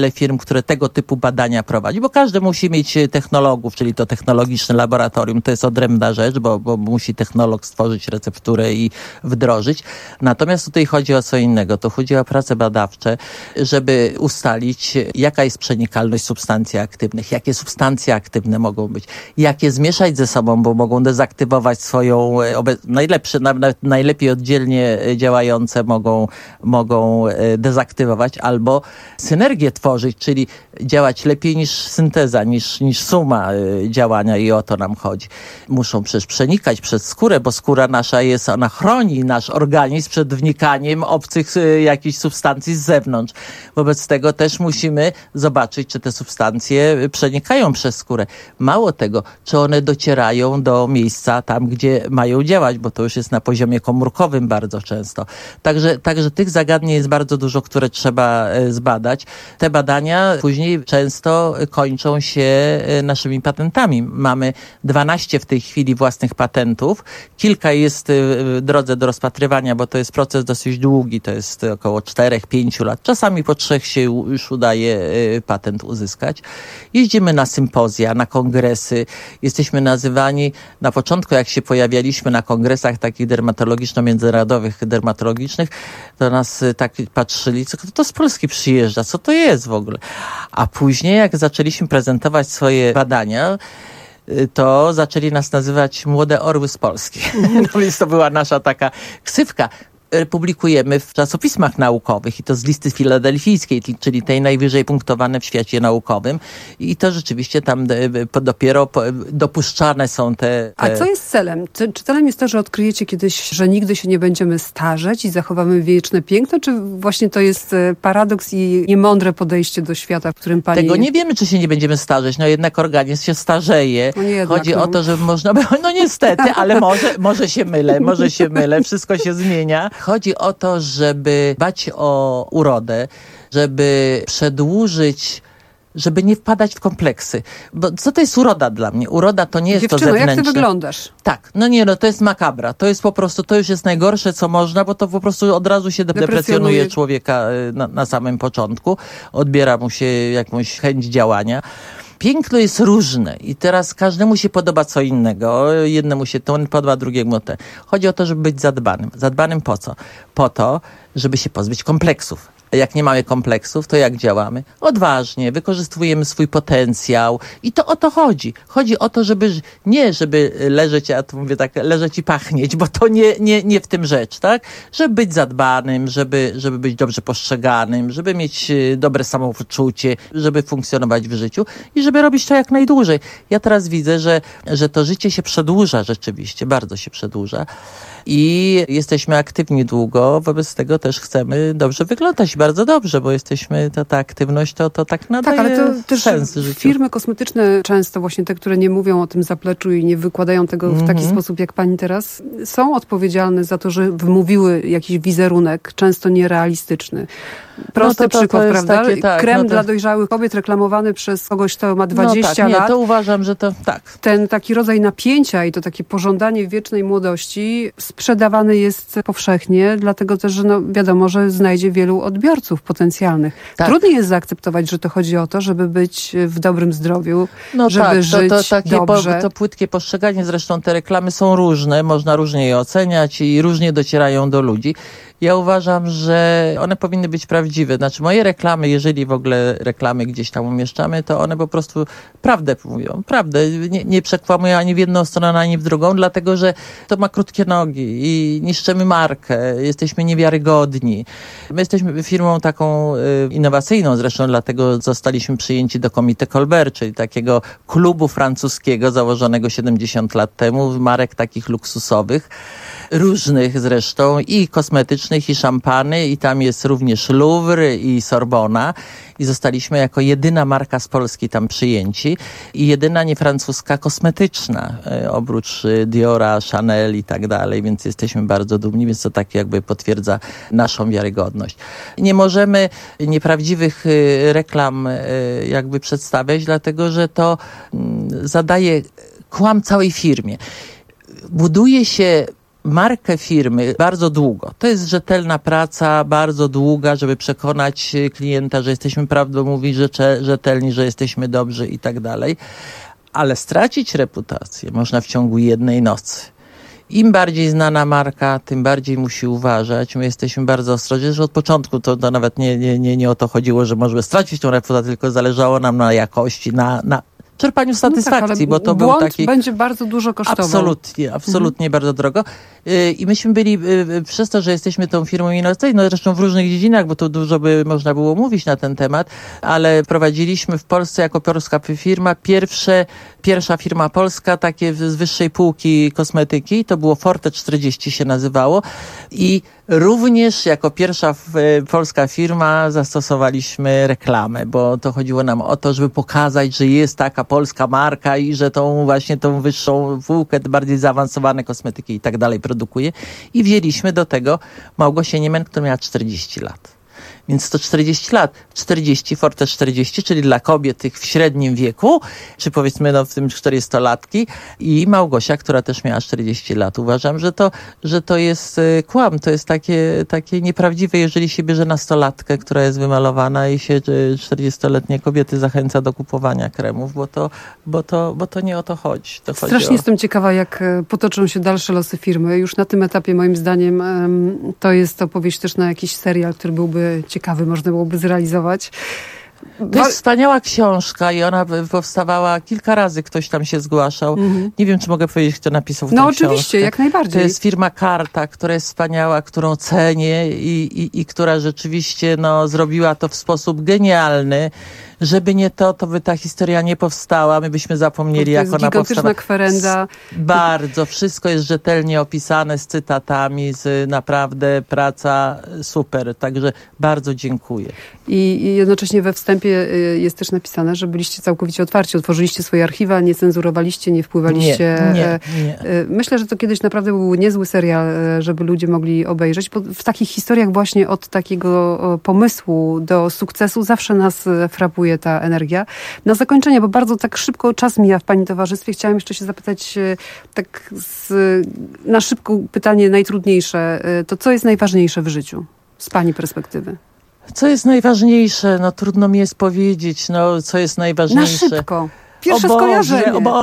wiele firm, które tego typu badania prowadzi, bo każdy musi mieć technologów, czyli to technologiczne laboratorium, to jest odrębna rzecz, bo, bo musi technolog stworzyć recepturę i wdrożyć. Natomiast tutaj chodzi o co innego. To chodzi o prace badawcze, żeby ustalić, jaka jest przenikalność substancji aktywnych, jakie substancje aktywne mogą być, jakie zmieszać ze sobą, bo mogą dezaktywować swoją najlepsze, nawet najlepiej oddzielnie działające mogą, mogą dezaktywować albo synergię tworzyć, czyli działać lepiej niż synteza, niż, niż suma działania i o to nam chodzi. Muszą przecież przenikać przez skórę, bo skóra nasza jest, ona chroni nasz organizm przed wnikaniem obcych jakichś substancji z zewnątrz. Wobec tego też musimy zobaczyć, czy te substancje przenikają przez skórę. Mało tego, czy one docierają do miejsca tam, gdzie mają działać, bo to już jest na poziomie komórkowym bardzo często. Także, także tych zagadnień jest bardzo dużo, które trzeba zbadać. Te badania później często kończą się naszymi patentami. Mamy dwanaście w tej chwili własnych patentów. Kilka jest w drodze do rozpatrywania, bo to jest proces dosyć długi, to jest około czterech, pięciu lat. Czasami po trzech się już udaje patent uzyskać. Jeździmy na sympozja, na kongresy. Jesteśmy nazywani, na początku jak się pojawialiśmy na kongresach takich dermatologiczno-międzynarodowych, dermatologicznych, to nas tak patrzyli, co to z Polski przyjeżdża, co to jest w ogóle. A później jak zaczęliśmy prezentować swoje badania, to zaczęli nas nazywać Młode Orły z Polski. No więc to była nasza taka ksywka. Publikujemy w czasopismach naukowych i to z listy filadelfijskiej, czyli tej najwyżej punktowane w świecie naukowym i to rzeczywiście tam dopiero dopuszczane są te... te... A co jest celem? Czy, czy celem jest to, że odkryjecie kiedyś, że nigdy się nie będziemy starzeć i zachowamy wieczne piękno, czy właśnie to jest paradoks i niemądre podejście do świata, w którym pani... Tego nie wiemy, czy się nie będziemy starzeć. No jednak organizm się starzeje. No jednak, Chodzi no. o to, że można... No niestety, ale może, może się mylę, może się mylę. Wszystko się zmienia. Chodzi o to, żeby dbać o urodę, żeby przedłużyć, żeby nie wpadać w kompleksy. Bo co to jest uroda dla mnie? Uroda to nie jest Dziewczyno, to zewnętrzne. jak ty wyglądasz? Tak, no nie, no to jest makabra. To jest po prostu, to już jest najgorsze, co można, bo to po prostu od razu się deprecjonuje człowieka na, na samym początku. Odbiera mu się jakąś chęć działania. Piękno jest różne i teraz każdemu się podoba co innego. Jednemu się to podoba, drugiemu te. Chodzi o to, żeby być zadbanym. Zadbanym po co? Po to, żeby się pozbyć kompleksów. Jak nie mamy kompleksów, to jak działamy? Odważnie, wykorzystujemy swój potencjał i to o to chodzi. Chodzi o to, żeby nie, żeby leżeć, ja tu mówię tak, leżeć i pachnieć, bo to nie, nie, nie w tym rzecz, tak? Żeby być zadbanym, żeby, żeby być dobrze postrzeganym, żeby mieć dobre samopoczucie, żeby funkcjonować w życiu i żeby robić to jak najdłużej. Ja teraz widzę, że, że to życie się przedłuża rzeczywiście, bardzo się przedłuża. I jesteśmy aktywni długo, wobec tego też chcemy dobrze wyglądać, bardzo dobrze, bo jesteśmy, to ta aktywność to, to tak nadaje tak, ale to też sens życiu. Firmy kosmetyczne często właśnie te, które nie mówią o tym zapleczu i nie wykładają tego w taki mm-hmm. sposób jak pani teraz, są odpowiedzialne za to, że wymówiły jakiś wizerunek, często nierealistyczny. Prosty no to, to, przykład, to prawda? Takie, tak, Krem no to... dla dojrzałych kobiet reklamowany przez kogoś, kto ma dwadzieścia no tak, lat. Nie, to uważam, że to tak. Ten taki rodzaj napięcia i to takie pożądanie wiecznej młodości sprzedawany jest powszechnie, dlatego też, że no wiadomo, że znajdzie wielu odbiorców potencjalnych. Tak. Trudniej jest zaakceptować, że to chodzi o to, żeby być w dobrym zdrowiu, no żeby tak, żyć to, to takie dobrze. Po, to płytkie postrzeganie, zresztą te reklamy są różne, można różnie je oceniać i różnie docierają do ludzi. Ja uważam, że one powinny być prawdziwe. Znaczy moje reklamy, jeżeli w ogóle reklamy gdzieś tam umieszczamy, to one po prostu prawdę mówią. Prawdę. Nie, nie przekłamują ani w jedną stronę, ani w drugą, dlatego że to ma krótkie nogi i niszczymy markę. Jesteśmy niewiarygodni. My jesteśmy firmą taką y, innowacyjną, zresztą dlatego zostaliśmy przyjęci do Comité Colbert, czyli takiego klubu francuskiego założonego siedemdziesiąt lat temu, marek takich luksusowych, różnych zresztą i kosmetycznych, i szampany, i tam jest również Louvre i Sorbona i zostaliśmy jako jedyna marka z Polski tam przyjęci i jedyna niefrancuska kosmetyczna, e, oprócz Diora, Chanel i tak dalej, więc jesteśmy bardzo dumni, więc to tak jakby potwierdza naszą wiarygodność. Nie możemy nieprawdziwych e, reklam e, jakby przedstawiać, dlatego że to m, zadaje kłam całej firmie. Buduje się markę firmy bardzo długo. To jest rzetelna praca, bardzo długa, żeby przekonać klienta, że jesteśmy prawdomówi, rzetelni, że jesteśmy dobrzy i tak dalej. Ale stracić reputację można w ciągu jednej nocy. Im bardziej znana marka, tym bardziej musi uważać. My jesteśmy bardzo ostrożni, że od początku to, to nawet nie, nie, nie, nie o to chodziło, że możemy stracić tą reputację, tylko zależało nam na jakości, na, na czerpaniu satysfakcji, no tak, bo to błąd był taki... będzie bardzo dużo kosztował. Absolutnie, absolutnie mhm. bardzo drogo. I myśmy byli, przez to, że jesteśmy tą firmą innowacyjną, zresztą w różnych dziedzinach, bo to dużo by można było mówić na ten temat, ale prowadziliśmy w Polsce jako polska firma pierwsze, pierwsza firma polska, takie z wyższej półki kosmetyki, to było Forte czterdzieści się nazywało i również jako pierwsza polska firma zastosowaliśmy reklamę, bo to chodziło nam o to, żeby pokazać, że jest taka polska marka i że tą właśnie tą wyższą półkę, bardziej zaawansowane kosmetyki i tak dalej produkuje. I wzięliśmy do tego Małgosię Niemen, która miała czterdzieści lat. Więc to czterdzieści lat, czterdzieści, Forte czterdzieści, czyli dla kobiet tych w średnim wieku, czy powiedzmy no w tym czterdziestolatki i Małgosia, która też miała czterdzieści lat. Uważam, że to, że to jest kłam, to jest takie, takie nieprawdziwe, jeżeli się bierze nastolatkę, która jest wymalowana i się czterdziestoletnie kobiety zachęca do kupowania kremów, bo to, bo to, bo to nie o to chodzi. To chodzi Strasznie o... jestem ciekawa, jak potoczą się dalsze losy firmy. Już na tym etapie moim zdaniem to jest opowieść też na jakiś serial, który byłby ciekawy, można byłoby zrealizować. To jest wspaniała książka i ona powstawała kilka razy, ktoś tam się zgłaszał. Mm-hmm. Nie wiem, czy mogę powiedzieć, kto napisał w No tę oczywiście, książkę. jak najbardziej. To jest firma Karta, która jest wspaniała, którą cenię i, i, i która rzeczywiście no, zrobiła to w sposób genialny. Żeby nie to, to by ta historia nie powstała. My byśmy zapomnieli, jak ona powstała. To jest gigantyczna kwerenda. Bardzo. Wszystko jest rzetelnie opisane z cytatami, z naprawdę praca super. Także bardzo dziękuję. I, i jednocześnie we wstępie jest też napisane, że byliście całkowicie otwarci. Otworzyliście swoje archiwa, nie cenzurowaliście, nie wpływaliście. Nie, nie, nie. Myślę, że to kiedyś naprawdę był niezły serial, żeby ludzie mogli obejrzeć. Bo w takich historiach właśnie od takiego pomysłu do sukcesu zawsze nas frapuje ta energia. Na zakończenie, bo bardzo tak szybko czas mija w Pani towarzystwie, chciałam jeszcze się zapytać tak z, na szybko pytanie najtrudniejsze. To co jest najważniejsze w życiu z Pani perspektywy? Co jest najważniejsze? No trudno mi jest powiedzieć, no co jest najważniejsze. Na szybko. Pierwsze skojarzenie.